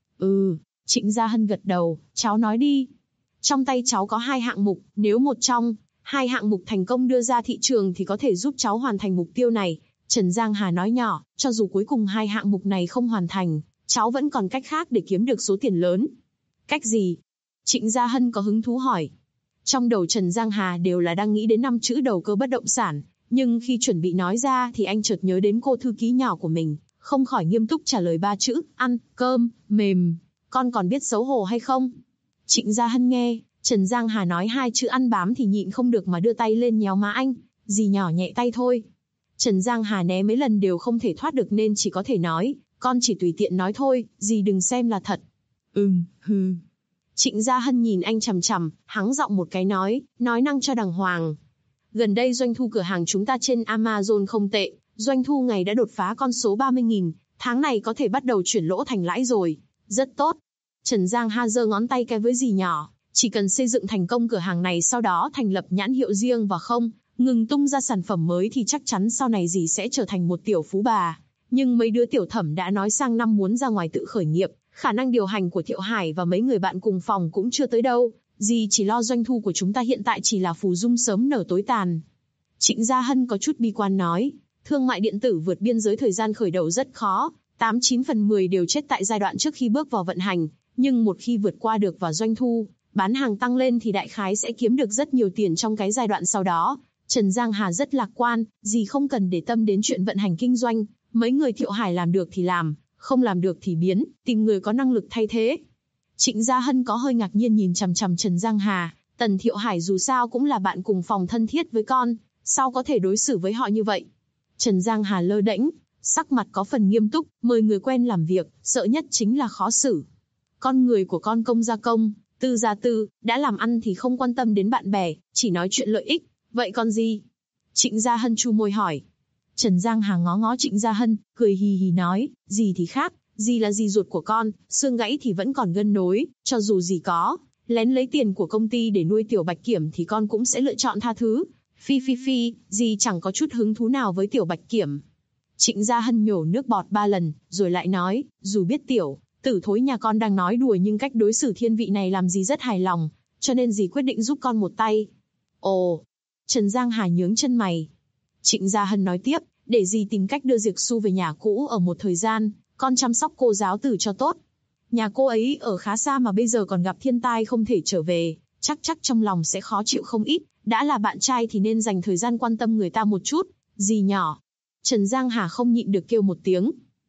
Speaker 2: Ừ, Trịnh Gia Hân gật đầu, cháu nói đi. Trong tay cháu có 2 hạng mục, nếu một trong 2 hạng mục thành công đưa ra thị trường thì có thể giúp cháu hoàn thành mục tiêu này. Trần Giang Hà nói nhỏ, cho dù cuối cùng 2 hạng mục này không hoàn thành, cháu vẫn còn cách khác để kiếm được số tiền lớn. Cách gì? Trịnh Gia Hân có hứng thú hỏi. Trong đầu Trần Giang Hà đều là đang nghĩ đến 5 chữ đầu cơ bất động sản, nhưng khi chuẩn bị nói ra thì anh chợt nhớ đến cô thư ký nhỏ của mình, không khỏi nghiêm túc trả lời 3 chữ, ăn, cơm, mềm. Con còn biết xấu hổ hay không? Trịnh Gia Hân nghe Trần Giang Hà nói 2 chữ ăn bám thì nhịn không được mà đưa tay lên nhéo má anh, dì nhỏ nhẹ tay thôi. Trần Giang Hà né mấy lần đều không thể thoát được nên chỉ có thể nói, con chỉ tùy tiện nói thôi, dì đừng xem là thật. Hừ. Trịnh Gia Hân nhìn anh chằm chằm, hắng giọng một cái nói năng cho đàng hoàng. Gần đây doanh thu cửa hàng chúng ta trên Amazon không tệ, doanh thu ngày đã đột phá con số 30.000, tháng này có thể bắt đầu chuyển lỗ thành lãi rồi. Rất tốt. Trần Giang Hà giơ ngón tay cái với dì nhỏ, chỉ cần xây dựng thành công cửa hàng này, sau đó thành lập nhãn hiệu riêng và không ngừng tung ra sản phẩm mới thì chắc chắn sau này dì sẽ trở thành một tiểu phú bà. Nhưng mấy đứa tiểu thẩm đã nói sang năm muốn ra ngoài tự khởi nghiệp, khả năng điều hành của Thiệu Hải và mấy người bạn cùng phòng cũng chưa tới đâu, dì chỉ lo doanh thu của chúng ta hiện tại chỉ là phù dung sớm nở tối tàn. Trịnh Gia Hân có chút bi quan nói, Thương mại điện tử vượt biên giới thời gian khởi đầu rất khó, 89 phần 10 đều chết tại giai đoạn trước khi bước vào vận hành, nhưng một khi vượt qua được và doanh thu, bán hàng tăng lên thì đại khái sẽ kiếm được rất nhiều tiền trong cái giai đoạn sau đó. Trần Giang Hà rất lạc quan, gì không cần để tâm đến chuyện vận hành kinh doanh, mấy người Thiệu Hải làm được thì làm, không làm được thì biến, tìm người có năng lực thay thế. Trịnh Gia Hân có hơi ngạc nhiên nhìn chằm chằm Trần Giang Hà, Tần Thiệu Hải dù sao cũng là bạn cùng phòng thân thiết với con, sao có thể đối xử với họ như vậy? Trần Giang Hà lơ đễnh, sắc mặt có phần nghiêm túc, mời người quen làm việc, sợ nhất chính là khó xử. Con người của con công gia công, tư gia tư, đã làm ăn thì không quan tâm đến bạn bè, chỉ nói chuyện lợi ích, vậy còn gì? Trịnh Gia Hân chu môi hỏi. Trần Giang Hà ngó ngó Trịnh Gia Hân, cười hì hì nói, gì thì khác, gì là gì ruột của con, xương gãy thì vẫn còn gân nối, cho dù gì có, lén lấy tiền của công ty để nuôi Tiểu Bạch Kiểm thì con cũng sẽ lựa chọn tha thứ. Phi phi phi, gì chẳng có chút hứng thú nào với Tiểu Bạch Kiểm. Trịnh Gia Hân nhổ nước bọt 3 lần, rồi lại nói, dù biết Tiểu tử thối nhà con đang nói đùa nhưng cách đối xử thiên vị này làm gì rất hài lòng, cho nên dì quyết định giúp con một tay. Ồ, Trần Giang Hà nhướng chân mày. Trịnh Gia Hân nói tiếp, để dì tìm cách đưa Diệc Xu về nhà cũ ở một thời gian, con chăm sóc cô giáo tử cho tốt. Nhà cô ấy ở khá xa mà bây giờ còn gặp thiên tai không thể trở về, chắc trong lòng sẽ khó chịu không ít, đã là bạn trai thì nên dành thời gian quan tâm người ta một chút, dì nhỏ. Trần Giang Hà không nhịn được kêu một tiếng.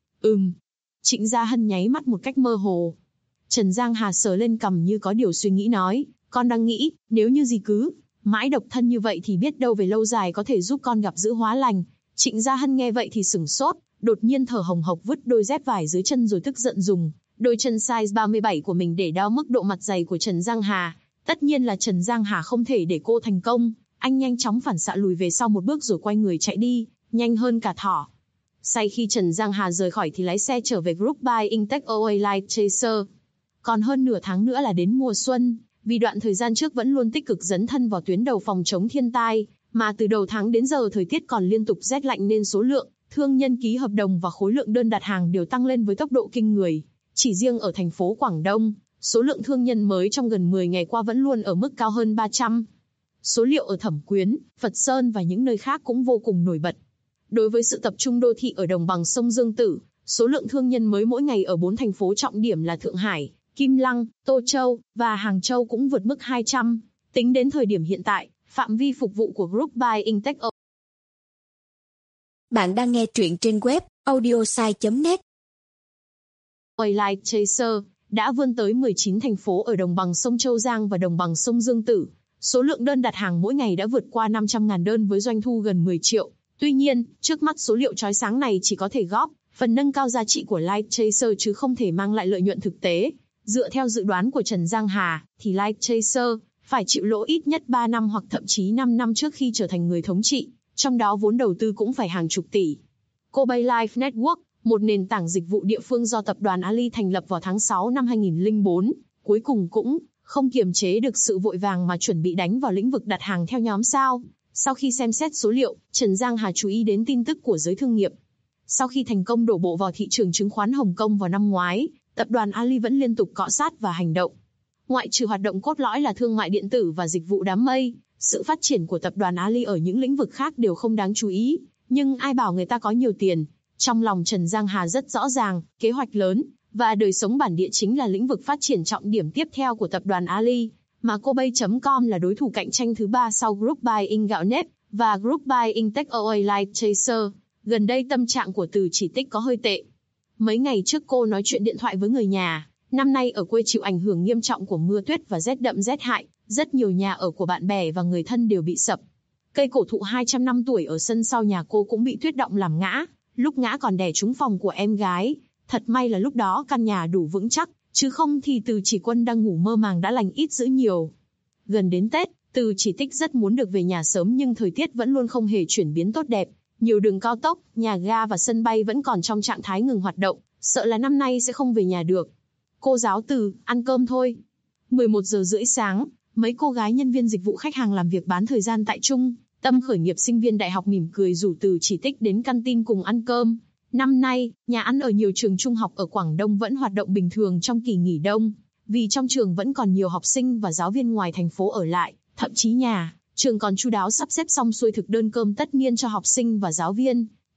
Speaker 2: Trịnh Gia Hân nháy mắt một cách mơ hồ. Trần Giang Hà sờ lên cằm như có điều suy nghĩ nói, con đang nghĩ, nếu như dì cứ mãi độc thân như vậy thì biết đâu về lâu dài có thể giúp con gặp dữ hóa lành. Trịnh Gia Hân nghe vậy thì sửng sốt, đột nhiên thở hồng hộc vứt đôi dép vải dưới chân rồi tức giận dùng đôi chân size 37 của mình để đo mức độ mặt dày của Trần Giang Hà. Tất nhiên là Trần Giang Hà không thể để cô thành công, anh nhanh chóng phản xạ lùi về sau một bước rồi quay người chạy đi, nhanh hơn cả thỏ. Sau khi Trần Giang Hà rời khỏi thì lái xe trở về Group Buy Intech OA Light Chaser. Còn hơn nửa tháng nữa là đến mùa xuân, vì đoạn thời gian trước vẫn luôn tích cực dấn thân vào tuyến đầu phòng chống thiên tai, mà từ đầu tháng đến giờ thời tiết còn liên tục rét lạnh nên số lượng thương nhân ký hợp đồng và khối lượng đơn đặt hàng đều tăng lên với tốc độ kinh người. Chỉ riêng ở thành phố Quảng Đông, số lượng thương nhân mới trong gần 10 ngày qua vẫn luôn ở mức cao hơn 300. Số liệu ở Thẩm Quyến, Phật Sơn và những nơi khác cũng vô cùng nổi bật. Đối với sự tập trung đô thị ở đồng bằng sông Dương Tử, số lượng thương nhân mới mỗi ngày ở 4 thành phố trọng điểm là Thượng Hải, Kim Lăng, Tô Châu và Hàng Châu cũng vượt mức 200. Tính đến thời điểm hiện tại, phạm vi phục vụ của Group Buy Intech.
Speaker 3: Bạn đang nghe truyện trên web audiosai.net.
Speaker 2: Light Chaser đã vươn tới 19 thành phố ở đồng bằng sông Châu Giang và đồng bằng sông Dương Tử. Số lượng đơn đặt hàng mỗi ngày đã vượt qua 500.000 đơn với doanh thu gần 10 triệu. Tuy nhiên, trước mắt số liệu chói sáng này chỉ có thể góp phần nâng cao giá trị của Light Chaser chứ không thể mang lại lợi nhuận thực tế. Dựa theo dự đoán của Trần Giang Hà, thì Light Chaser phải chịu lỗ ít nhất 3 năm hoặc thậm chí 5 năm trước khi trở thành người thống trị, trong đó vốn đầu tư cũng phải hàng chục tỷ. Kobe Life Network, một nền tảng dịch vụ địa phương do tập đoàn Ali thành lập vào tháng 6 năm 2004, cuối cùng cũng không kiềm chế được sự vội vàng mà chuẩn bị đánh vào lĩnh vực đặt hàng theo nhóm sao. Sau khi xem xét số liệu, Trần Giang Hà chú ý đến tin tức của giới thương nghiệp. Sau khi thành công đổ bộ vào thị trường chứng khoán Hồng Kông vào năm ngoái, tập đoàn Ali vẫn liên tục cọ sát và hành động. Ngoại trừ hoạt động cốt lõi là thương mại điện tử và dịch vụ đám mây, sự phát triển của tập đoàn Ali ở những lĩnh vực khác đều không đáng chú ý. Nhưng ai bảo người ta có nhiều tiền? Trong lòng Trần Giang Hà rất rõ ràng, kế hoạch lớn và đời sống bản địa chính là lĩnh vực phát triển trọng điểm tiếp theo của tập đoàn Ali, mà Kobe.com là đối thủ cạnh tranh thứ 3 sau Group Buy In Gạo Nếp và Group Buy Intech OA Light Chaser. Gần đây tâm trạng của Từ Chỉ Tích có hơi tệ. Mấy ngày trước cô nói chuyện điện thoại với người nhà, năm nay ở quê chịu ảnh hưởng nghiêm trọng của mưa tuyết và rét đậm rét hại, rất nhiều nhà ở của bạn bè và người thân đều bị sập. Cây cổ thụ 200 năm tuổi ở sân sau nhà cô cũng bị tuyết động làm ngã, lúc ngã còn đè trúng phòng của em gái. Thật may là lúc đó căn nhà đủ vững chắc, chứ không thì Từ Chỉ Quân đang ngủ mơ màng đã lành ít dữ nhiều. Gần đến Tết, Từ Chỉ Tích rất muốn được về nhà sớm nhưng thời tiết vẫn luôn không hề chuyển biến tốt đẹp. Nhiều đường cao tốc, nhà ga và sân bay vẫn còn trong trạng thái ngừng hoạt động, sợ là năm nay sẽ không về nhà được. Cô giáo Từ, ăn cơm thôi. 11 giờ rưỡi sáng, mấy cô gái nhân viên dịch vụ khách hàng làm việc bán thời gian tại Trung tâm khởi nghiệp sinh viên đại học mỉm cười rủ Từ Chỉ Tích đến căn tin cùng ăn cơm. Năm nay, nhà ăn ở nhiều trường trung học ở Quảng Đông vẫn hoạt động bình thường trong kỳ nghỉ đông, vì trong trường vẫn còn nhiều học sinh và giáo viên ngoài thành phố ở lại, thậm chí trường còn chu đáo sắp xếp xong xuôi thực đơn cơm tất niên cho học sinh và giáo viên.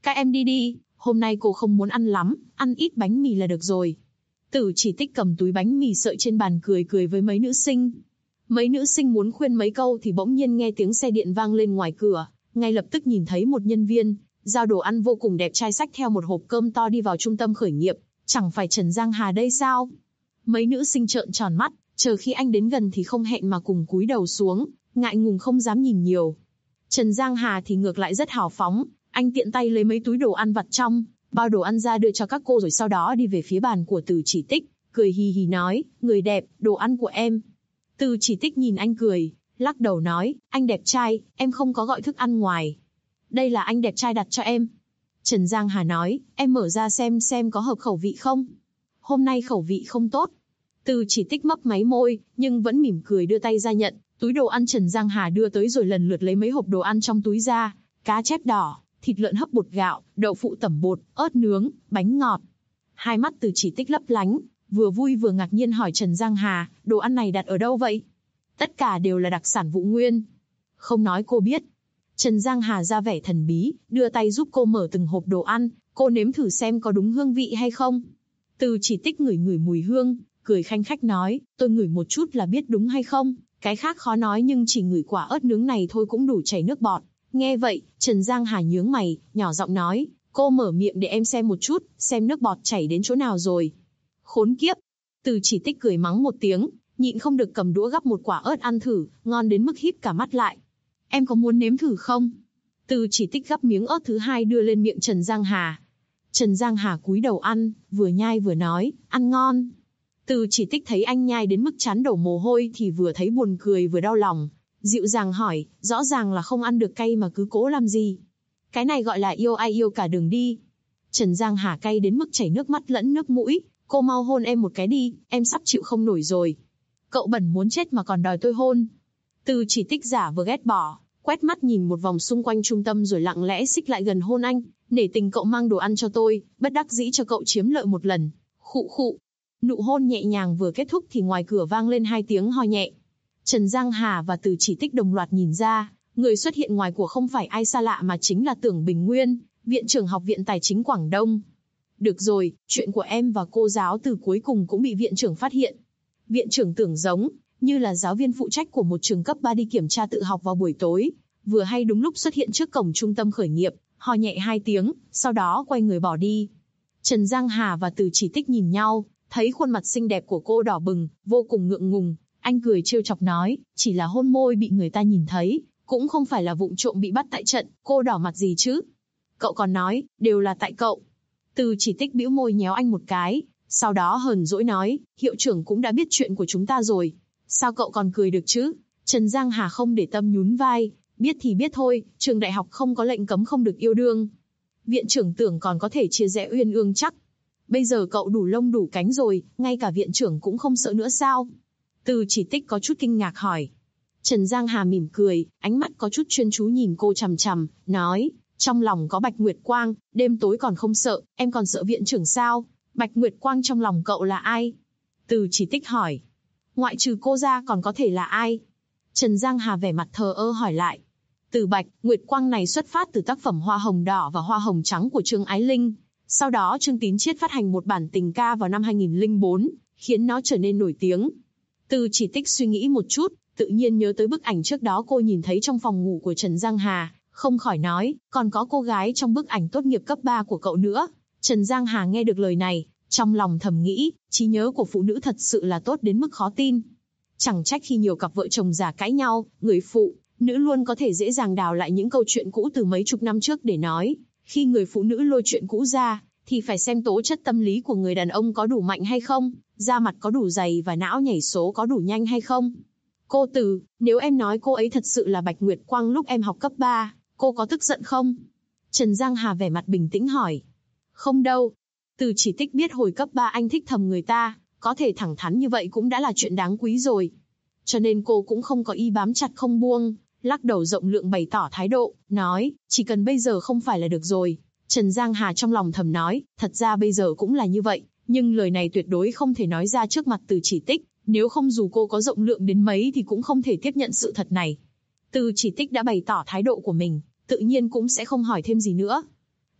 Speaker 2: Các em đi đi, hôm nay cô không muốn ăn lắm, ăn ít bánh mì là được rồi. Từ Chỉ Tích cầm túi bánh mì sợi trên bàn cười cười với mấy nữ sinh. Mấy nữ sinh muốn khuyên mấy câu thì bỗng nhiên nghe tiếng xe điện vang lên ngoài cửa, ngay lập tức nhìn thấy một nhân viên giao đồ ăn vô cùng đẹp trai xách theo một hộp cơm to đi vào trung tâm khởi nghiệp, chẳng phải Trần Giang Hà đây sao? Mấy nữ sinh trợn tròn mắt, chờ khi anh đến gần thì không hẹn mà cùng cúi đầu xuống, ngại ngùng không dám nhìn nhiều. Trần Giang Hà thì ngược lại rất hào phóng, anh tiện tay lấy mấy túi đồ ăn vặt trong bao đồ ăn ra đưa cho các cô rồi sau đó đi về phía bàn của Từ Chỉ Tích, cười hì hì nói, người đẹp, đồ ăn của em. Từ Chỉ Tích nhìn anh cười, lắc đầu nói, anh đẹp trai, em không có gọi thức ăn ngoài. Đây là anh đẹp trai đặt cho em. Trần Giang Hà nói, em mở ra xem có hợp khẩu vị không. Hôm nay khẩu vị không tốt. Từ Chỉ Tích mấp máy môi, nhưng vẫn mỉm cười đưa tay ra nhận. Túi đồ ăn Trần Giang Hà đưa tới rồi lần lượt lấy mấy hộp đồ ăn trong túi ra, cá chép đỏ, thịt lợn hấp bột gạo, đậu phụ tẩm bột, ớt nướng, bánh ngọt. Hai mắt Từ Chỉ Tích lấp lánh, vừa vui vừa ngạc nhiên hỏi Trần Giang Hà, đồ ăn này đặt ở đâu vậy? Tất cả đều là đặc sản Vụ Nguyên. Không nói cô biết. Trần Giang Hà ra vẻ thần bí, đưa tay giúp cô mở từng hộp đồ ăn, cô nếm thử xem có đúng hương vị hay không. Từ Chỉ Tích ngửi mùi hương, cười khanh khách nói, tôi ngửi một chút là biết đúng hay không, cái khác khó nói nhưng chỉ ngửi quả ớt nướng này thôi cũng đủ chảy nước bọt. Nghe vậy, Trần Giang Hà nhướng mày, nhỏ giọng nói, cô mở miệng để em xem một chút, xem nước bọt chảy đến chỗ nào rồi. Khốn kiếp! Từ Chỉ Tích cười mắng một tiếng, nhịn không được cầm đũa gắp một quả ớt ăn thử, ngon đến mức híp cả mắt lại. Em có muốn nếm thử không? Từ Chỉ Tích gắp miếng ớt thứ hai đưa lên miệng Trần Giang Hà. Trần Giang Hà cúi đầu ăn, vừa nhai vừa nói, ăn ngon. Từ Chỉ Tích thấy anh nhai đến mức trán đổ mồ hôi thì vừa thấy buồn cười vừa đau lòng. Dịu dàng hỏi, rõ ràng là không ăn được cay mà cứ cố làm gì. Cái này gọi là yêu ai yêu cả đường đi. Trần Giang Hà cay đến mức chảy nước mắt lẫn nước mũi, cô mau hôn em một cái đi, em sắp chịu không nổi rồi. Cậu bẩn muốn chết mà còn đòi tôi hôn. Từ Chỉ Tích giả vừa ghét bỏ, quét mắt nhìn một vòng xung quanh trung tâm rồi lặng lẽ xích lại gần hôn anh, nể tình cậu mang đồ ăn cho tôi, bất đắc dĩ cho cậu chiếm lợi một lần. Khụ khụ. Nụ hôn nhẹ nhàng vừa kết thúc thì ngoài cửa vang lên hai tiếng ho nhẹ. Trần Giang Hà và Từ Chỉ Tích đồng loạt nhìn ra, người xuất hiện ngoài của không phải ai xa lạ mà chính là Tưởng Bình Nguyên, Viện trưởng Học viện Tài chính Quảng Đông. Được rồi, chuyện của em và cô giáo Từ cuối cùng cũng bị viện trưởng phát hiện. Viện trưởng Tưởng giống như là giáo viên phụ trách của một trường cấp 3 đi kiểm tra tự học vào buổi tối, vừa hay đúng lúc xuất hiện trước cổng trung tâm khởi nghiệp, ho nhẹ hai tiếng, sau đó quay người bỏ đi. Trần Giang Hà và Từ Chỉ Tích nhìn nhau, thấy khuôn mặt xinh đẹp của cô đỏ bừng, vô cùng ngượng ngùng. Anh cười trêu chọc nói, chỉ là hôn môi bị người ta nhìn thấy, cũng không phải là vụng trộm bị bắt tại trận, cô đỏ mặt gì chứ? Cậu còn nói, đều là tại cậu. Từ Chỉ Tích bĩu môi nhéo anh một cái, sau đó hờn dỗi nói, hiệu trưởng cũng đã biết chuyện của chúng ta rồi. Sao cậu còn cười được chứ? Trần Giang Hà không để tâm nhún vai, biết thì biết thôi, trường đại học không có lệnh cấm không được yêu đương. Viện trưởng Tưởng còn có thể chia rẽ uyên ương chắc. Bây giờ cậu đủ lông đủ cánh rồi, ngay cả viện trưởng cũng không sợ nữa sao? Từ Chỉ Tích có chút kinh ngạc hỏi. Trần Giang Hà mỉm cười, ánh mắt có chút chuyên chú nhìn cô chằm chằm, nói, trong lòng có Bạch Nguyệt Quang, đêm tối còn không sợ, em còn sợ viện trưởng sao? Bạch Nguyệt Quang trong lòng cậu là ai? Từ Chỉ Tích hỏi. Ngoại trừ cô ra còn có thể là ai? Trần Giang Hà vẻ mặt thờ ơ hỏi lại. Từ Bạch Nguyệt Quang này xuất phát từ tác phẩm Hoa Hồng Đỏ và Hoa Hồng Trắng của Trương Ái Linh. Sau đó Trương Tín Chiết phát hành một bản tình ca vào năm 2004, khiến nó trở nên nổi tiếng. Từ Chỉ Tích suy nghĩ một chút, tự nhiên nhớ tới bức ảnh trước đó cô nhìn thấy trong phòng ngủ của Trần Giang Hà, không khỏi nói, còn có cô gái trong bức ảnh tốt nghiệp cấp 3 của cậu nữa. Trần Giang Hà nghe được lời này, trong lòng thầm nghĩ, trí nhớ của phụ nữ thật sự là tốt đến mức khó tin. Chẳng trách khi nhiều cặp vợ chồng già cãi nhau, người phụ nữ luôn có thể dễ dàng đào lại những câu chuyện cũ từ mấy chục năm trước để nói. Khi người phụ nữ lôi chuyện cũ ra, thì phải xem tố chất tâm lý của người đàn ông có đủ mạnh hay không, da mặt có đủ dày và não nhảy số có đủ nhanh hay không. Cô Từ, nếu em nói cô ấy thật sự là Bạch Nguyệt Quang lúc em học cấp 3, cô có tức giận không? Trần Giang Hà vẻ mặt bình tĩnh hỏi. Không đâu. Từ Chỉ Tích biết hồi cấp 3 anh thích thầm người ta, có thể thẳng thắn như vậy cũng đã là chuyện đáng quý rồi. Cho nên cô cũng không có ý bám chặt không buông, lắc đầu rộng lượng bày tỏ thái độ, nói, chỉ cần bây giờ không phải là được rồi. Trần Giang Hà trong lòng thầm nói, thật ra bây giờ cũng là như vậy, nhưng lời này tuyệt đối không thể nói ra trước mặt Từ Chỉ Tích, nếu không dù cô có rộng lượng đến mấy thì cũng không thể tiếp nhận sự thật này. Từ Chỉ Tích đã bày tỏ thái độ của mình, tự nhiên cũng sẽ không hỏi thêm gì nữa.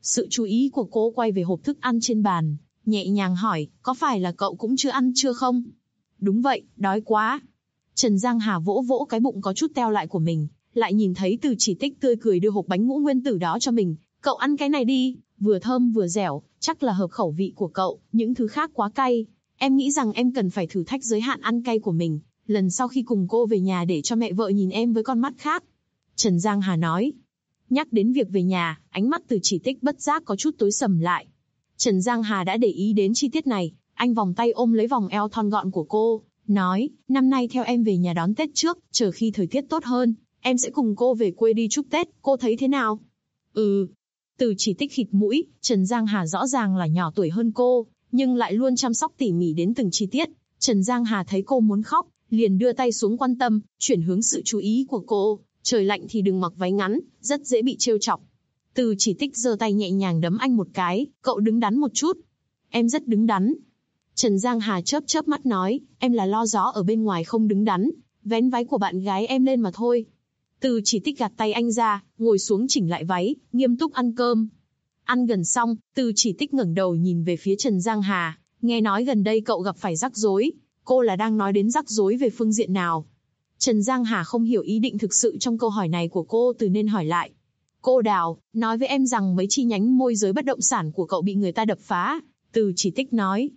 Speaker 2: Sự chú ý của cô quay về hộp thức ăn trên bàn, nhẹ nhàng hỏi, có phải là cậu cũng chưa ăn chưa không? Đúng vậy, đói quá. Trần Giang Hà vỗ vỗ cái bụng có chút teo lại của mình, lại nhìn thấy Từ Chỉ Tích tươi cười đưa hộp bánh ngũ nguyên tử đó cho mình. Cậu ăn cái này đi, vừa thơm vừa dẻo, chắc là hợp khẩu vị của cậu, những thứ khác quá cay. Em nghĩ rằng em cần phải thử thách giới hạn ăn cay của mình, lần sau khi cùng cô về nhà để cho mẹ vợ nhìn em với con mắt khác. Trần Giang Hà nói. Nhắc đến việc về nhà, ánh mắt Từ Chỉ Tích bất giác có chút tối sầm lại. Trần Giang Hà đã để ý đến chi tiết này, anh vòng tay ôm lấy vòng eo thon gọn của cô, nói, năm nay theo em về nhà đón Tết trước, chờ khi thời tiết tốt hơn, em sẽ cùng cô về quê đi chúc Tết, cô thấy thế nào? Ừ. Từ Chỉ Tích khịt mũi, Trần Giang Hà rõ ràng là nhỏ tuổi hơn cô, nhưng lại luôn chăm sóc tỉ mỉ đến từng chi tiết. Trần Giang Hà thấy cô muốn khóc, liền đưa tay xuống quan tâm, chuyển hướng sự chú ý của cô. Trời lạnh thì đừng mặc váy ngắn, rất dễ bị trêu chọc. Từ Chỉ Tích giơ tay nhẹ nhàng đấm anh một cái, cậu đứng đắn một chút. Em rất đứng đắn. Trần Giang Hà chớp chớp mắt nói, em là lo gió ở bên ngoài không đứng đắn, vén váy của bạn gái em lên mà thôi. Từ Chỉ Tích gạt tay anh ra, ngồi xuống chỉnh lại váy, nghiêm túc ăn cơm. Ăn gần xong, Từ Chỉ Tích ngẩng đầu nhìn về phía Trần Giang Hà, nghe nói gần đây cậu gặp phải rắc rối, cô là đang nói đến rắc rối về phương diện nào? Trần Giang Hà không hiểu ý định thực sự trong câu hỏi này của cô, từ nên hỏi lại. Cô Đào, nói với em rằng mấy chi nhánh môi giới bất động sản của cậu bị người ta đập phá. Từ Chỉ Tích nói.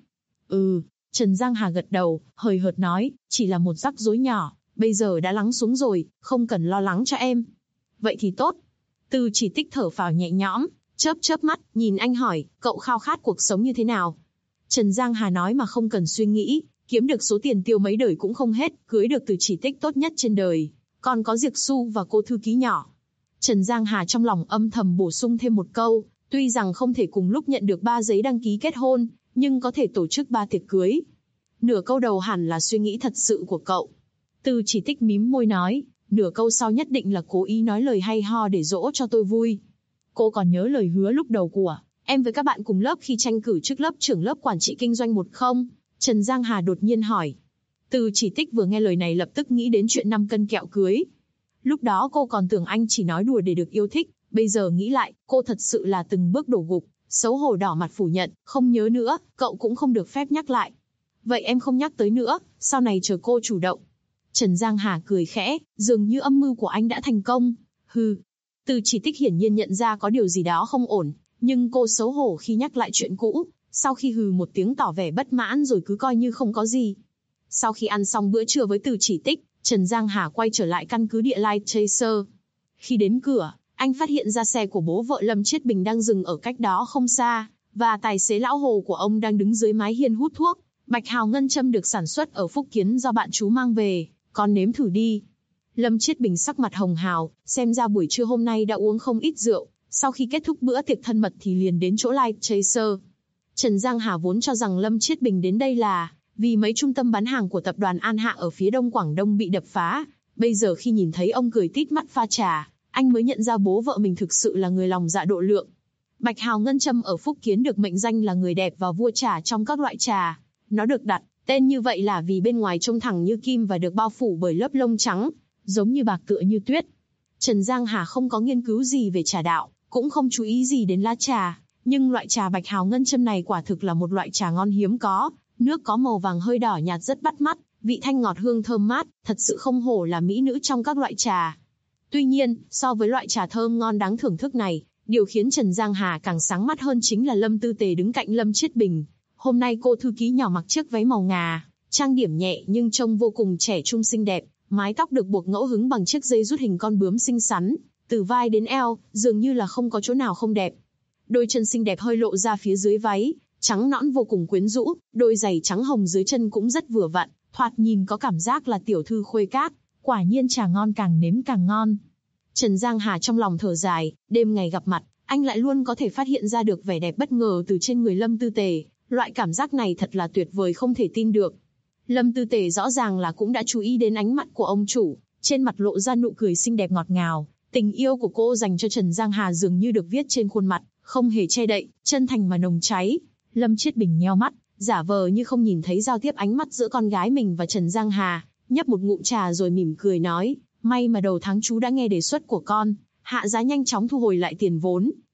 Speaker 2: Trần Giang Hà gật đầu, hời hợt nói, chỉ là một rắc rối nhỏ, bây giờ đã lắng xuống rồi, không cần lo lắng cho em. Vậy thì tốt. Từ Chỉ Tích thở phào nhẹ nhõm, chớp chớp mắt, nhìn anh hỏi, cậu khao khát cuộc sống như thế nào? Trần Giang Hà nói mà không cần suy nghĩ, kiếm được số tiền tiêu mấy đời cũng không hết, cưới được Từ Chỉ Tích tốt nhất trên đời, còn có Diệp Xu và cô thư ký nhỏ. Trần Giang Hà trong lòng âm thầm bổ sung thêm một câu, tuy rằng không thể cùng lúc nhận được 3 giấy đăng ký kết hôn, nhưng có thể tổ chức 3 tiệc cưới. Nửa câu đầu hẳn là suy nghĩ thật sự của cậu. Từ Chỉ Tích mím môi nói, nửa câu sau nhất định là cố ý nói lời hay ho để dỗ cho tôi vui. Cô còn nhớ lời hứa lúc đầu của em với các bạn cùng lớp khi tranh cử chức lớp trưởng lớp quản trị kinh doanh 1 không? Trần Giang Hà đột nhiên hỏi. Từ Chỉ Tích vừa nghe lời này lập tức nghĩ đến chuyện 5 cân kẹo cưới. Lúc đó cô còn tưởng anh chỉ nói đùa để được yêu thích, bây giờ nghĩ lại, cô thật sự là từng bước đổ gục, xấu hổ đỏ mặt phủ nhận, không nhớ nữa, cậu cũng không được phép nhắc lại. Vậy em không nhắc tới nữa, sau này chờ cô chủ động. Trần Giang Hà cười khẽ, dường như âm mưu của anh đã thành công. Hừ. Từ Chỉ Tích hiển nhiên nhận ra có điều gì đó không ổn, nhưng cô xấu hổ khi nhắc lại chuyện cũ, sau khi hừ một tiếng tỏ vẻ bất mãn rồi cứ coi như không có gì. Sau khi ăn xong bữa trưa với Từ Chỉ Tích, Trần Giang Hà quay trở lại căn cứ địa Light Chaser. Khi đến cửa, anh phát hiện ra xe của bố vợ Lâm Chiết Bình đang dừng ở cách đó không xa, và tài xế lão Hồ của ông đang đứng dưới mái hiên hút thuốc. Bạch Hào ngân châm được sản xuất ở Phúc Kiến do bạn chú mang về, con nếm thử đi. Lâm Chiết Bình sắc mặt hồng hào, xem ra buổi trưa hôm nay đã uống không ít rượu, sau khi kết thúc bữa tiệc thân mật thì liền đến chỗ Light Chaser. Trần Giang Hà vốn cho rằng Lâm Chiết Bình đến đây là vì mấy trung tâm bán hàng của tập đoàn An Hạ ở phía đông Quảng Đông bị đập phá. Bây giờ khi nhìn thấy ông cười tít mắt pha trà, anh mới nhận ra bố vợ mình thực sự là người lòng dạ độ lượng. Bạch Hào ngân châm ở Phúc Kiến được mệnh danh là người đẹp và vua trà trong các loại trà. Nó được đặt tên như vậy là vì bên ngoài trông thẳng như kim và được bao phủ bởi lớp lông trắng, giống như bạc tựa như tuyết. Trần Giang Hà không có nghiên cứu gì về trà đạo, cũng không chú ý gì đến lá trà, nhưng loại trà Bạch Hào ngân châm này quả thực là một loại trà ngon hiếm có, nước có màu vàng hơi đỏ nhạt rất bắt mắt, vị thanh ngọt hương thơm mát, thật sự không hổ là mỹ nữ trong các loại trà. Tuy nhiên, so với loại trà thơm ngon đáng thưởng thức này, điều khiến Trần Giang Hà càng sáng mắt hơn chính là Lâm Tư Tề đứng cạnh Lâm Chiết Bình. Hôm nay cô thư ký nhỏ mặc chiếc váy màu ngà, trang điểm nhẹ nhưng trông vô cùng trẻ trung xinh đẹp, mái tóc được buộc ngẫu hứng bằng chiếc dây rút hình con bướm xinh xắn, từ vai đến eo, dường như là không có chỗ nào không đẹp. Đôi chân xinh đẹp hơi lộ ra phía dưới váy, trắng nõn vô cùng quyến rũ, đôi giày trắng hồng dưới chân cũng rất vừa vặn, thoạt nhìn có cảm giác là tiểu thư khuê các, quả nhiên trà ngon càng nếm càng ngon. Trần Giang Hà trong lòng thở dài, đêm ngày gặp mặt, anh lại luôn có thể phát hiện ra được vẻ đẹp bất ngờ từ trên người Lâm Tư Tề, loại cảm giác này thật là tuyệt vời không thể tin được. Lâm Tư Tề rõ ràng là cũng đã chú ý đến ánh mắt của ông chủ, trên mặt lộ ra nụ cười xinh đẹp ngọt ngào, tình yêu của cô dành cho Trần Giang Hà dường như được viết trên khuôn mặt, không hề che đậy, chân thành mà nồng cháy. Lâm Chiết Bình nheo mắt, giả vờ như không nhìn thấy giao tiếp ánh mắt giữa con gái mình và Trần Giang Hà, nhấp một ngụm trà rồi mỉm cười nói, may mà đầu tháng chú đã nghe đề xuất của con, hạ giá nhanh chóng thu hồi lại tiền vốn,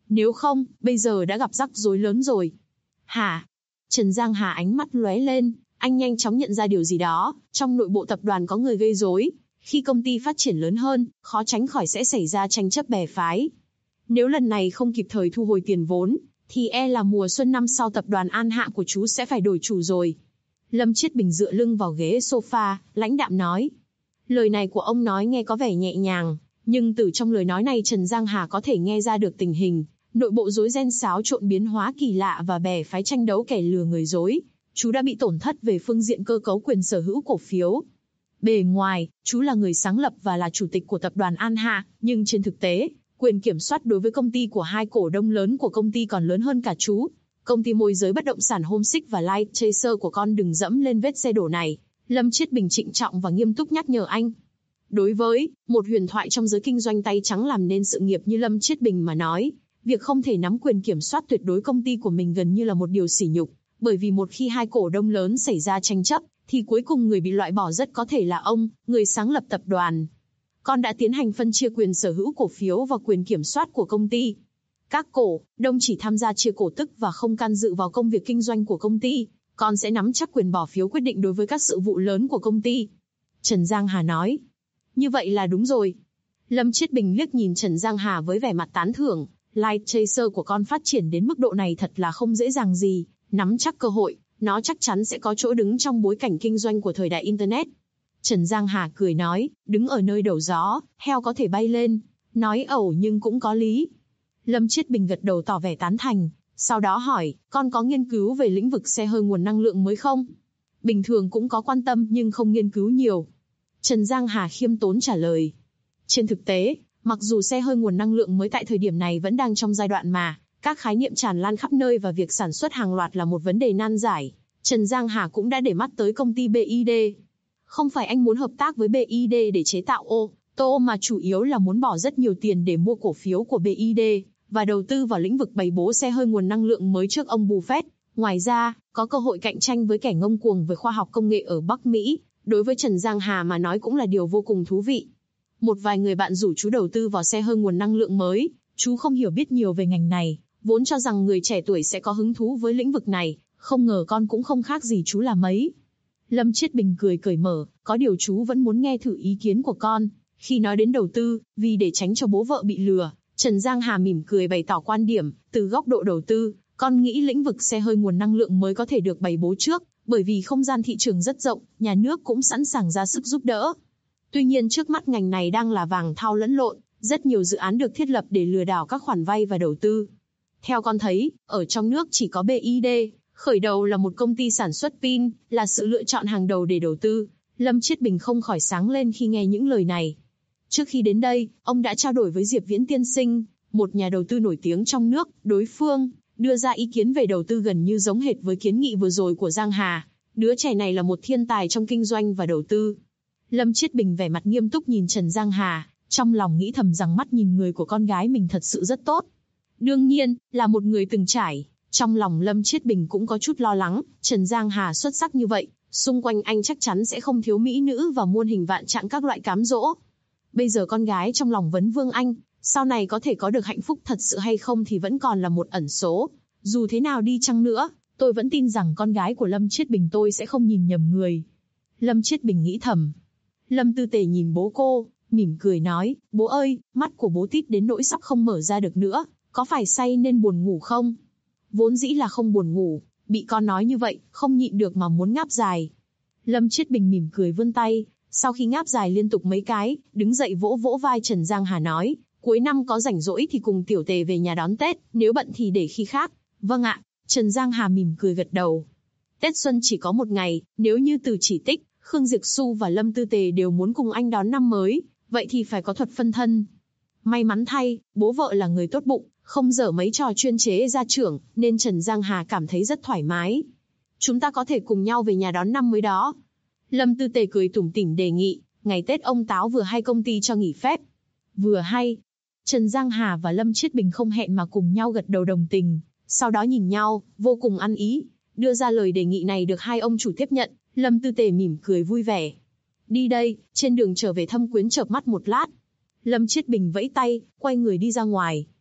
Speaker 2: Nếu không, bây giờ đã gặp rắc rối lớn rồi. Hả? Trần Giang Hà ánh mắt lóe lên, anh nhanh chóng nhận ra điều gì đó, trong nội bộ tập đoàn có người gây rối. Khi công ty phát triển lớn hơn, khó tránh khỏi sẽ xảy ra tranh chấp bè phái. Nếu lần này không kịp thời thu hồi tiền vốn, thì e là mùa xuân năm sau tập đoàn An Hạ của chú sẽ phải đổi chủ rồi. Lâm Chiết Bình dựa lưng vào ghế sofa, lãnh đạm nói. Lời này của ông nói nghe có vẻ nhẹ nhàng, nhưng từ trong lời nói này Trần Giang Hà có thể nghe ra được tình hình, nội bộ rối ren xáo trộn biến hóa kỳ lạ và bè phái tranh đấu kẻ lừa người dối. Chú đã bị tổn thất về phương diện cơ cấu quyền sở hữu cổ phiếu. Bề ngoài, chú là người sáng lập và là chủ tịch của tập đoàn An Hạ, nhưng trên thực tế, quyền kiểm soát đối với công ty của hai cổ đông lớn của công ty còn lớn hơn cả chú. Công ty môi giới bất động sản Homesick và Light Chaser của con đừng dẫm lên vết xe đổ này. Lâm Chiết Bình trịnh trọng và nghiêm túc nhắc nhở anh. Đối với một huyền thoại trong giới kinh doanh tay trắng làm nên sự nghiệp như Lâm Chiết Bình mà nói, việc không thể nắm quyền kiểm soát tuyệt đối công ty của mình gần như là một điều sỉ nhục, bởi vì một khi hai cổ đông lớn xảy ra tranh chấp, thì cuối cùng người bị loại bỏ rất có thể là ông, người sáng lập tập đoàn. Con đã tiến hành phân chia quyền sở hữu cổ phiếu và quyền kiểm soát của công ty. Các cổ đông chỉ tham gia chia cổ tức và không can dự vào công việc kinh doanh của công ty. Con sẽ nắm chắc quyền bỏ phiếu quyết định đối với các sự vụ lớn của công ty. Trần Giang Hà nói. Như vậy là đúng rồi. Lâm Chiết Bình liếc nhìn Trần Giang Hà với vẻ mặt tán thưởng. Light Chaser của con phát triển đến mức độ này thật là không dễ dàng gì. Nắm chắc cơ hội, nó chắc chắn sẽ có chỗ đứng trong bối cảnh kinh doanh của thời đại Internet. Trần Giang Hà cười nói, đứng ở nơi đầu gió, heo có thể bay lên. Nói ẩu nhưng cũng có lý. Lâm Chiết Bình gật đầu tỏ vẻ tán thành. Sau đó hỏi, con có nghiên cứu về lĩnh vực xe hơi nguồn năng lượng mới không? Bình thường cũng có quan tâm nhưng không nghiên cứu nhiều. Trần Giang Hà khiêm tốn trả lời. Trên thực tế, mặc dù xe hơi nguồn năng lượng mới tại thời điểm này vẫn đang trong giai đoạn mà các khái niệm tràn lan khắp nơi và việc sản xuất hàng loạt là một vấn đề nan giải, Trần Giang Hà cũng đã để mắt tới công ty BID. Không phải anh muốn hợp tác với BID để chế tạo ô tô mà chủ yếu là muốn bỏ rất nhiều tiền để mua cổ phiếu của BID và đầu tư vào lĩnh vực bày bố xe hơi nguồn năng lượng mới trước ông Buffett. Ngoài ra, có cơ hội cạnh tranh với kẻ ngông cuồng về khoa học công nghệ ở Bắc Mỹ, đối với Trần Giang Hà mà nói cũng là điều vô cùng thú vị. Một vài người bạn rủ chú đầu tư vào xe hơi nguồn năng lượng mới, chú không hiểu biết nhiều về ngành này, vốn cho rằng người trẻ tuổi sẽ có hứng thú với lĩnh vực này, không ngờ con cũng không khác gì chú là mấy. Lâm Chiết Bình cười cởi mở, có điều chú vẫn muốn nghe thử ý kiến của con. Khi nói đến đầu tư, vì để tránh cho bố vợ bị lừa, Trần Giang Hà mỉm cười bày tỏ quan điểm, từ góc độ đầu tư, con nghĩ lĩnh vực xe hơi nguồn năng lượng mới có thể được bày bố trước, bởi vì không gian thị trường rất rộng, nhà nước cũng sẵn sàng ra sức giúp đỡ. Tuy nhiên trước mắt ngành này đang là vàng thau lẫn lộn, rất nhiều dự án được thiết lập để lừa đảo các khoản vay và đầu tư. Theo con thấy, ở trong nước chỉ có BID, khởi đầu là một công ty sản xuất pin, là sự lựa chọn hàng đầu để đầu tư. Lâm Chiết Bình không khỏi sáng lên khi nghe những lời này. Trước khi đến đây, ông đã trao đổi với Diệp Viễn tiên sinh, một nhà đầu tư nổi tiếng trong nước, đối phương đưa ra ý kiến về đầu tư gần như giống hệt với kiến nghị vừa rồi của Giang Hà. Đứa trẻ này là một thiên tài trong kinh doanh và đầu tư. Lâm Chiết Bình vẻ mặt nghiêm túc nhìn Trần Giang Hà, trong lòng nghĩ thầm rằng mắt nhìn người của con gái mình thật sự rất tốt. Đương nhiên, là một người từng trải, trong lòng Lâm Chiết Bình cũng có chút lo lắng, Trần Giang Hà xuất sắc như vậy, xung quanh anh chắc chắn sẽ không thiếu mỹ nữ và muôn hình vạn trạng các loại cám dỗ. Bây giờ con gái trong lòng vấn vương anh, sau này có thể có được hạnh phúc thật sự hay không thì vẫn còn là một ẩn số. Dù thế nào đi chăng nữa, tôi vẫn tin rằng con gái của Lâm Chiết Bình tôi sẽ không nhìn nhầm người. Lâm Chiết Bình nghĩ thầm. Lâm Tư Tề nhìn bố cô, mỉm cười nói, bố ơi, mắt của bố tít đến nỗi sắp không mở ra được nữa, có phải say nên buồn ngủ không? Vốn dĩ là không buồn ngủ, bị con nói như vậy, không nhịn được mà muốn ngáp dài. Lâm Chiết Bình mỉm cười vươn tay, sau khi ngáp dài liên tục mấy cái, đứng dậy vỗ vỗ vai Trần Giang Hà nói, cuối năm có rảnh rỗi thì cùng tiểu Tề về nhà đón Tết, nếu bận thì để khi khác. Vâng ạ, Trần Giang Hà mỉm cười gật đầu. Tết xuân chỉ có một ngày, nếu như Từ Chỉ Tích, Khương Diệp Xu và Lâm Tư Tề đều muốn cùng anh đón năm mới, vậy thì phải có thuật phân thân. May mắn thay, bố vợ là người tốt bụng, không dở mấy trò chuyên chế gia trưởng, nên Trần Giang Hà cảm thấy rất thoải mái. Chúng ta có thể cùng nhau về nhà đón năm mới đó. Lâm Tư Tề cười tủm tỉm đề nghị, ngày Tết ông Táo vừa hay công ty cho nghỉ phép. Vừa hay. Trần Giang Hà và Lâm Chiết Bình không hẹn mà cùng nhau gật đầu đồng tình, sau đó nhìn nhau, vô cùng ăn ý, đưa ra lời đề nghị này được hai ông chủ tiếp nhận. Lâm Tư Tề mỉm cười vui vẻ. Đi đây, trên đường trở về Thâm Quyến chợp mắt một lát. Lâm Chiết Bình vẫy tay, quay người đi ra ngoài.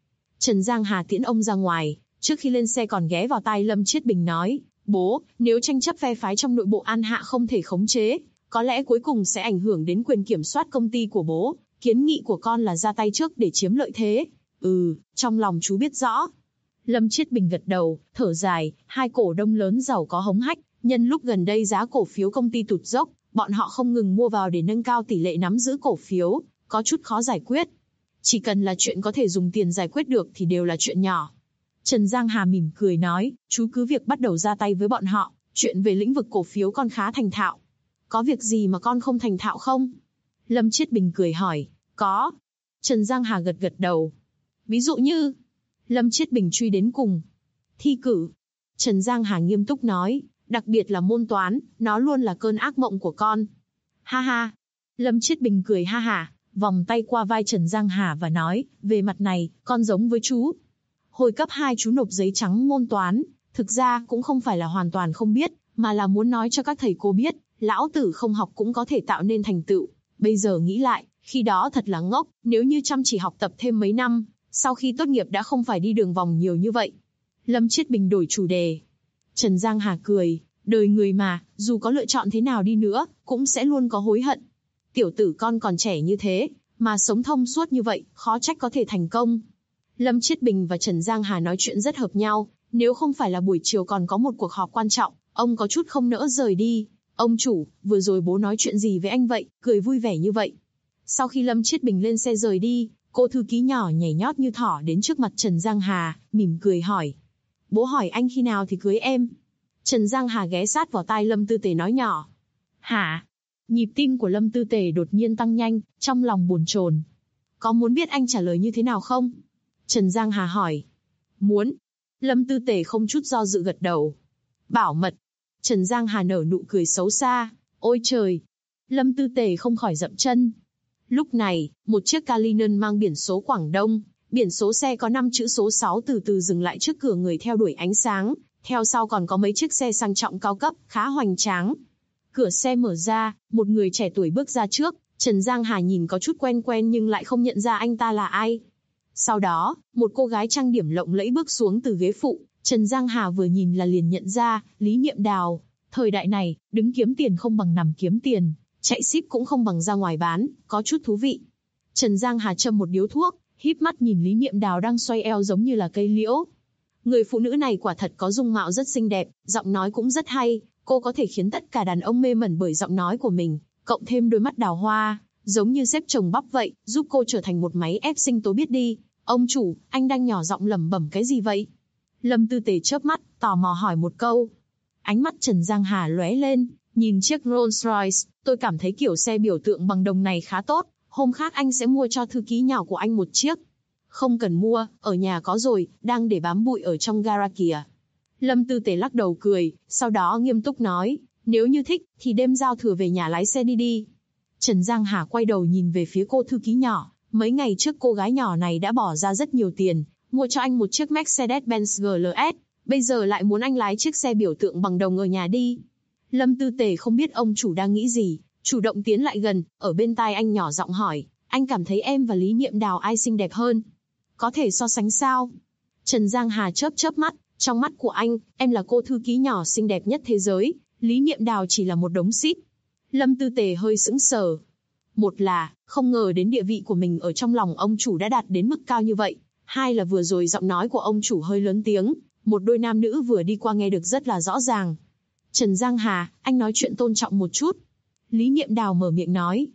Speaker 2: Trần Giang Hà tiễn ông ra ngoài, trước khi lên xe còn ghé vào tai Lâm Chiết Bình nói, bố, nếu tranh chấp phe phái trong nội bộ An Hạ không thể khống chế, có lẽ cuối cùng sẽ ảnh hưởng đến quyền kiểm soát công ty của bố, kiến nghị của con là ra tay trước để chiếm lợi thế. Trong lòng chú biết rõ. Lâm Chiết Bình gật đầu, thở dài, hai cổ đông lớn giàu có hống hách, nhân lúc gần đây giá cổ phiếu công ty tụt dốc, bọn họ không ngừng mua vào để nâng cao tỷ lệ nắm giữ cổ phiếu, có chút khó giải quyết. Chỉ cần là chuyện có thể dùng tiền giải quyết được thì đều là chuyện nhỏ. Trần Giang Hà mỉm cười nói, chú cứ việc bắt đầu ra tay với bọn họ, chuyện về lĩnh vực cổ phiếu con khá thành thạo. Có việc gì mà con không thành thạo không? Lâm Chiết Bình cười hỏi, có. Trần Giang Hà gật gật đầu. Ví dụ như? Lâm Chiết Bình truy đến cùng. Thi cử. Trần Giang Hà nghiêm túc nói, đặc biệt là môn toán, nó luôn là cơn ác mộng của con. Ha ha. Lâm Chiết Bình cười ha hả, vòng tay qua vai Trần Giang Hà và nói, về mặt này, con giống với chú. Hồi cấp 2 chú nộp giấy trắng môn toán, thực ra cũng không phải là hoàn toàn không biết, mà là muốn nói cho các thầy cô biết, lão tử không học cũng có thể tạo nên thành tựu. Bây giờ nghĩ lại, khi đó thật là ngốc, nếu như chăm chỉ học tập thêm mấy năm, sau khi tốt nghiệp đã không phải đi đường vòng nhiều như vậy. Lâm Chiết Bình đổi chủ đề. Trần Giang Hà cười, đời người mà, dù có lựa chọn thế nào đi nữa, cũng sẽ luôn có hối hận. Tiểu tử con còn trẻ như thế, mà sống thông suốt như vậy, khó trách có thể thành công. Lâm Chiết Bình và Trần Giang Hà nói chuyện rất hợp nhau, nếu không phải là buổi chiều còn có một cuộc họp quan trọng, ông có chút không nỡ rời đi. Ông chủ, vừa rồi bố nói chuyện gì với anh vậy, cười vui vẻ như vậy. Sau khi Lâm Chiết Bình lên xe rời đi, cô thư ký nhỏ nhảy nhót như thỏ đến trước mặt Trần Giang Hà, mỉm cười hỏi. Bố hỏi anh khi nào thì cưới em. Trần Giang Hà ghé sát vào tai Lâm Tư Tề nói nhỏ. Hả? Nhịp tim của Lâm Tư Tề đột nhiên tăng nhanh, trong lòng bồn chồn. Có muốn biết anh trả lời như thế nào không? Trần Giang Hà hỏi. Muốn. Lâm Tư Tề không chút do dự gật đầu. Bảo mật. Trần Giang Hà nở nụ cười xấu xa. Ôi trời! Lâm Tư Tề không khỏi dậm chân. Lúc này, một chiếc Cullinan mang biển số Quảng Đông, biển số xe có 5 chữ số 6 từ từ dừng lại trước cửa người theo đuổi ánh sáng, theo sau còn có mấy chiếc xe sang trọng cao cấp, khá hoành tráng. Cửa xe mở ra, một người trẻ tuổi bước ra trước, Trần Giang Hà nhìn có chút quen quen nhưng lại không nhận ra anh ta là ai. Sau đó, một cô gái trang điểm lộng lẫy bước xuống từ ghế phụ, Trần Giang Hà vừa nhìn là liền nhận ra, Lý Niệm Đào. Thời đại này, đứng kiếm tiền không bằng nằm kiếm tiền, chạy ship cũng không bằng ra ngoài bán, có chút thú vị. Trần Giang Hà châm một điếu thuốc, híp mắt nhìn Lý Niệm Đào đang xoay eo giống như là cây liễu. Người phụ nữ này quả thật có dung mạo rất xinh đẹp, giọng nói cũng rất hay, cô có thể khiến tất cả đàn ông mê mẩn bởi giọng nói của mình, cộng thêm đôi mắt đào hoa, giống như xếp chồng bắp vậy, giúp cô trở thành một máy ép sinh tố biết đi. Ông chủ, anh đang nhỏ giọng lẩm bẩm cái gì vậy? Lâm Tư Tề chớp mắt, tò mò hỏi một câu. Ánh mắt Trần Giang Hà lóe lên, nhìn chiếc Rolls-Royce, tôi cảm thấy kiểu xe biểu tượng bằng đồng này khá tốt, hôm khác anh sẽ mua cho thư ký nhỏ của anh một chiếc. Không cần mua, ở nhà có rồi, đang để bám bụi ở trong gara kìa. Lâm Tư Tề lắc đầu cười, sau đó nghiêm túc nói, nếu như thích, thì đêm giao thừa về nhà lái xe đi. Trần Giang Hà quay đầu nhìn về phía cô thư ký nhỏ, mấy ngày trước cô gái nhỏ này đã bỏ ra rất nhiều tiền, mua cho anh một chiếc Mercedes-Benz GLS, bây giờ lại muốn anh lái chiếc xe biểu tượng bằng đồng ở nhà đi. Lâm Tư Tề không biết ông chủ đang nghĩ gì, chủ động tiến lại gần, ở bên tai anh nhỏ giọng hỏi, anh cảm thấy em và Lý Niệm Đào ai xinh đẹp hơn? Có thể so sánh sao? Trần Giang Hà chớp chớp mắt, trong mắt của anh, em là cô thư ký nhỏ xinh đẹp nhất thế giới, Lý Niệm Đào chỉ là một đống xít. Lâm Tư Tề hơi sững sờ. Một là, không ngờ đến địa vị của mình ở trong lòng ông chủ đã đạt đến mức cao như vậy. Hai là vừa rồi giọng nói của ông chủ hơi lớn tiếng, một đôi nam nữ vừa đi qua nghe được rất là rõ ràng. Trần Giang Hà, anh nói chuyện tôn trọng một chút. Lý Niệm Đào mở miệng nói.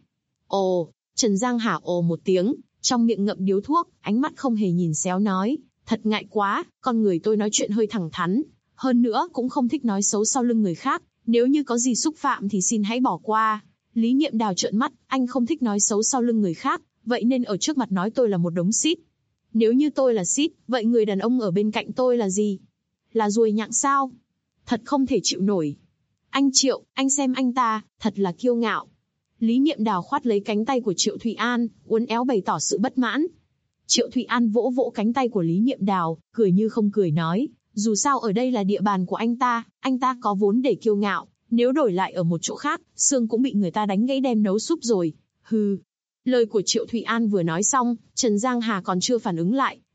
Speaker 2: Ồ, Trần Giang Hà ồ một tiếng, trong miệng ngậm điếu thuốc, ánh mắt không hề nhìn xéo nói. Thật ngại quá, con người tôi nói chuyện hơi thẳng thắn. Hơn nữa cũng không thích nói xấu sau lưng người khác, nếu như có gì xúc phạm thì xin hãy bỏ qua. Lý Niệm Đào trợn mắt, anh không thích nói xấu sau lưng người khác, vậy nên ở trước mặt nói tôi là một đống xít. Nếu như tôi là xít, vậy người đàn ông ở bên cạnh tôi là gì? Là ruồi nhặng sao? Thật không thể chịu nổi. Anh Triệu, anh xem anh ta, thật là kiêu ngạo. Lý Niệm Đào khoát lấy cánh tay của Triệu Thụy An, uốn éo bày tỏ sự bất mãn. Triệu Thụy An vỗ vỗ cánh tay của Lý Niệm Đào, cười như không cười nói, dù sao ở đây là địa bàn của anh ta có vốn để kiêu ngạo, nếu đổi lại ở một chỗ khác, xương cũng bị người ta đánh gãy đem nấu súp rồi. Hừ. Lời của Triệu Thụy An vừa nói xong, Trần Giang Hà còn chưa phản ứng lại,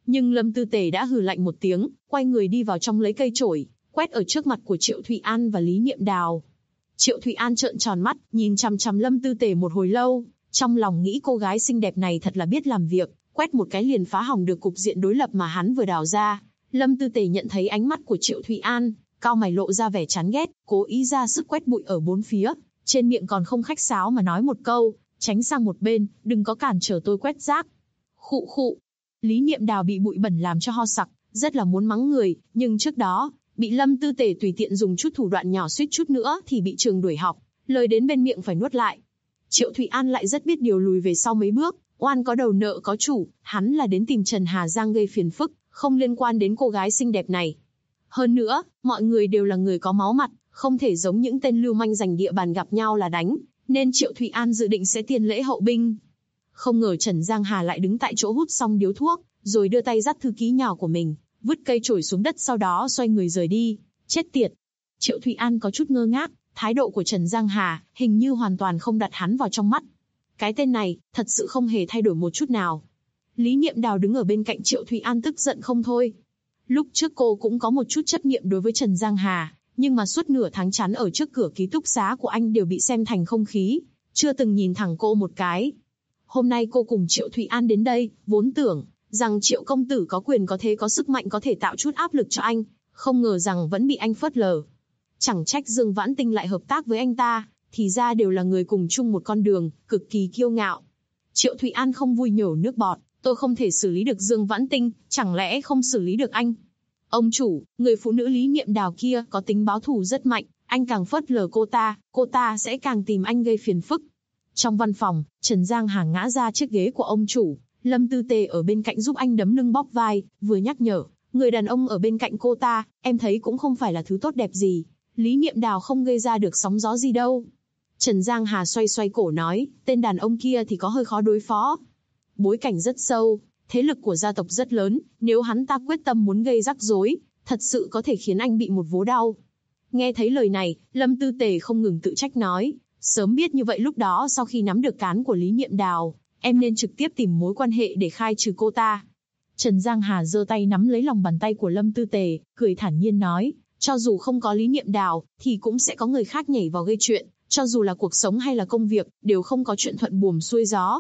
Speaker 2: Nhưng Lâm Tư Tề đã hừ lạnh một tiếng, quay người đi vào trong lấy cây chổi, quét ở trước mặt của Triệu Thụy An và Lý Niệm Đào. Triệu Thụy An trợn tròn mắt, nhìn chằm chằm Lâm Tư Tề một hồi lâu, trong lòng nghĩ cô gái xinh đẹp này thật là biết làm việc, quét một cái liền phá hỏng được cục diện đối lập mà hắn vừa đào ra. Lâm Tư Tề nhận thấy ánh mắt của Triệu Thụy An, cau mày lộ ra vẻ chán ghét, cố ý ra sức quét bụi ở bốn phía, trên miệng còn không khách sáo mà nói một câu, tránh sang một bên, đừng có cản trở tôi quét rác. Khụ khụ. Lý Niệm Đào bị bụi bẩn làm cho ho sặc, rất là muốn mắng người, nhưng trước đó, bị Lâm Tư Tề tùy tiện dùng chút thủ đoạn nhỏ suýt chút nữa thì bị trường đuổi học, lời đến bên miệng phải nuốt lại. Triệu Thụy An lại rất biết điều lùi về sau mấy bước, oan có đầu nợ có chủ, hắn là đến tìm Trần Hà Giang gây phiền phức, không liên quan đến cô gái xinh đẹp này. Hơn nữa, mọi người đều là người có máu mặt, không thể giống những tên lưu manh giành địa bàn gặp nhau là đánh, nên Triệu Thụy An dự định sẽ tiền lễ hậu binh. Không ngờ Trần Giang Hà lại đứng tại chỗ hút xong điếu thuốc, rồi đưa tay dắt thư ký nhỏ của mình, vứt cây chổi xuống đất sau đó xoay người rời đi. Chết tiệt! Triệu Thụy An có chút ngơ ngác, thái độ của Trần Giang Hà hình như hoàn toàn không đặt hắn vào trong mắt. Cái tên này, thật sự không hề thay đổi một chút nào. Lý Niệm Đào đứng ở bên cạnh Triệu Thụy An tức giận không thôi. Lúc trước cô cũng có một chút chấp niệm đối với Trần Giang Hà, nhưng mà suốt nửa tháng chắn ở trước cửa ký túc xá của anh đều bị xem thành không khí, chưa từng nhìn thẳng cô một cái. Hôm nay cô cùng Triệu Thụy An đến đây, vốn tưởng rằng Triệu công tử có quyền có thế có sức mạnh có thể tạo chút áp lực cho anh, không ngờ rằng vẫn bị anh phớt lờ. Chẳng trách Dương Vãn Tinh lại hợp tác với anh ta, thì ra đều là người cùng chung một con đường, cực kỳ kiêu ngạo. Triệu Thụy An không vui nhổ nước bọt, tôi không thể xử lý được Dương Vãn Tinh, chẳng lẽ không xử lý được anh? Ông chủ, người phụ nữ Lý Niệm Đào kia có tính báo thù rất mạnh, anh càng phớt lờ cô ta sẽ càng tìm anh gây phiền phức. Trong văn phòng, Trần Giang Hà ngã ra chiếc ghế của ông chủ, Lâm Tư Tề ở bên cạnh giúp anh đấm lưng bóp vai, vừa nhắc nhở, người đàn ông ở bên cạnh cô ta, em thấy cũng không phải là thứ tốt đẹp gì. Lý Niệm Đào không gây ra được sóng gió gì đâu. Trần Giang Hà xoay xoay cổ nói, tên đàn ông kia thì có hơi khó đối phó. Bối cảnh rất sâu, thế lực của gia tộc rất lớn, nếu hắn ta quyết tâm muốn gây rắc rối, thật sự có thể khiến anh bị một vố đau. Nghe thấy lời này, Lâm Tư Tề không ngừng tự trách nói, sớm biết như vậy lúc đó sau khi nắm được cán của Lý Niệm Đào, em nên trực tiếp tìm mối quan hệ để khai trừ cô ta. Trần Giang Hà giơ tay nắm lấy lòng bàn tay của Lâm Tư Tề, cười thản nhiên nói, cho dù không có Lý Niệm Đào, thì cũng sẽ có người khác nhảy vào gây chuyện, cho dù là cuộc sống hay là công việc, đều không có chuyện thuận buồm xuôi gió.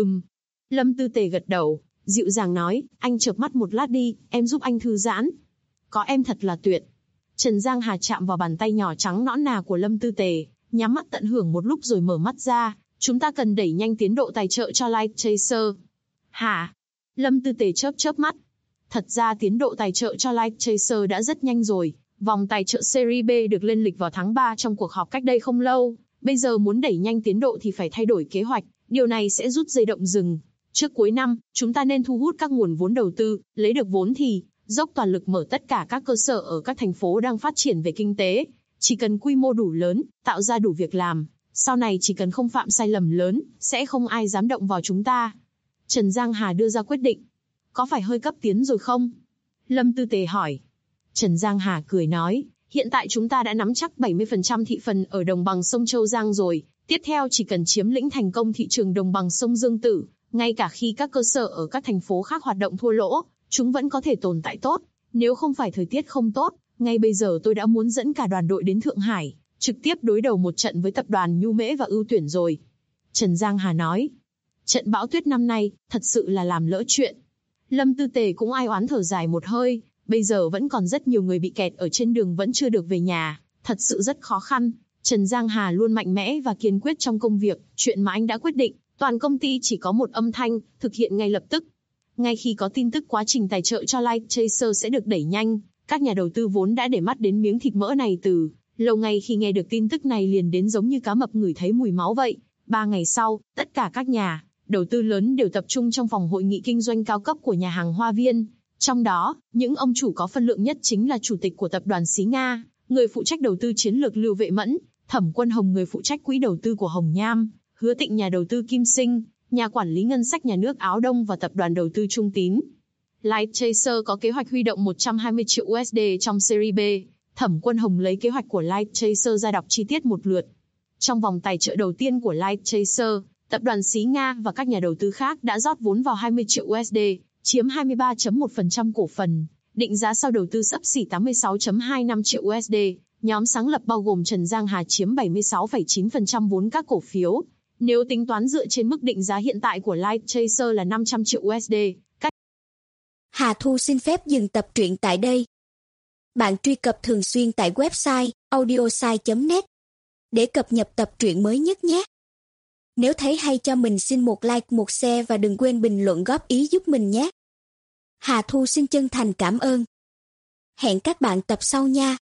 Speaker 2: Lâm Tư Tề gật đầu, dịu dàng nói, anh chợp mắt một lát đi, em giúp anh thư giãn. Có em thật là tuyệt. Trần Giang Hà chạm vào bàn tay nhỏ trắng nõn nà của Lâm Tư Tề, nhắm mắt tận hưởng một lúc rồi mở mắt ra, chúng ta cần đẩy nhanh tiến độ tài trợ cho Light Chaser. Hả? Lâm Tư Tề chớp mắt. Thật ra tiến độ tài trợ cho Light Chaser đã rất nhanh rồi, vòng tài trợ Series B được lên lịch vào tháng 3 trong cuộc họp cách đây không lâu, bây giờ muốn đẩy nhanh tiến độ thì phải thay đổi kế hoạch, điều này sẽ rút dây động rừng. Trước cuối năm, chúng ta nên thu hút các nguồn vốn đầu tư, lấy được vốn thì dốc toàn lực mở tất cả các cơ sở ở các thành phố đang phát triển về kinh tế. Chỉ cần quy mô đủ lớn, tạo ra đủ việc làm, sau này chỉ cần không phạm sai lầm lớn, sẽ không ai dám động vào chúng ta. Trần Giang Hà đưa ra quyết định. Có phải hơi cấp tiến rồi không? Lâm Tư Tề hỏi. Trần Giang Hà cười nói, hiện tại chúng ta đã nắm chắc 70% thị phần ở đồng bằng sông Châu Giang rồi, tiếp theo chỉ cần chiếm lĩnh thành công thị trường đồng bằng sông Dương Tử, ngay cả khi các cơ sở ở các thành phố khác hoạt động thua lỗ, chúng vẫn có thể tồn tại tốt. Nếu không phải thời tiết không tốt, ngay bây giờ tôi đã muốn dẫn cả đoàn đội đến Thượng Hải, trực tiếp đối đầu một trận với tập đoàn Nhu Mễ và Ưu Tuyển rồi. Trần Giang Hà nói, trận bão tuyết năm nay, thật sự là làm lỡ chuyện. Lâm Tư Tề cũng ai oán thở dài một hơi, bây giờ vẫn còn rất nhiều người bị kẹt ở trên đường vẫn chưa được về nhà, thật sự rất khó khăn. Trần Giang Hà luôn mạnh mẽ và kiên quyết trong công việc, chuyện mà anh đã quyết định, toàn công ty chỉ có một âm thanh, thực hiện ngay lập tức. Ngay khi có tin tức quá trình tài trợ cho Light Chaser sẽ được đẩy nhanh, các nhà đầu tư vốn đã để mắt đến miếng thịt mỡ này từ lâu ngày khi nghe được tin tức này liền đến giống như cá mập ngửi thấy mùi máu vậy. 3 ngày sau, tất cả các nhà đầu tư lớn đều tập trung trong phòng hội nghị kinh doanh cao cấp của nhà hàng Hoa Viên. Trong đó, những ông chủ có phân lượng nhất chính là chủ tịch của tập đoàn Xí Nga, người phụ trách đầu tư chiến lược Lưu Vệ Mẫn, Thẩm Quân Hồng người phụ trách quỹ đầu tư của Hồng Nham, Hứa Tịnh nhà đầu tư Kim Sinh, nhà quản lý ngân sách nhà nước Áo Đông và tập đoàn đầu tư Trung Tín. Light Chaser có kế hoạch huy động 120 triệu USD trong Series B. Thẩm Quân Hồng lấy kế hoạch của Light Chaser ra đọc chi tiết một lượt. Trong vòng tài trợ đầu tiên của Light Chaser, tập đoàn Xí Nga và các nhà đầu tư khác đã rót vốn vào 20 triệu USD, chiếm 23.1% cổ phần, định giá sau đầu tư xấp xỉ 86.25 triệu USD. Nhóm sáng lập bao gồm Trần Giang Hà chiếm 76,9% vốn các cổ phiếu. Nếu tính toán dựa trên mức định giá hiện tại của Light Chaser là 500 triệu USD.
Speaker 3: Hà Thu xin phép dừng tập truyện tại đây. Bạn truy cập thường xuyên tại website audiosai.net để cập nhật tập truyện mới nhất nhé. Nếu thấy hay cho mình xin một like, một share và đừng quên bình luận góp ý giúp mình nhé. Hà Thu xin chân thành cảm ơn. Hẹn các bạn tập sau nha.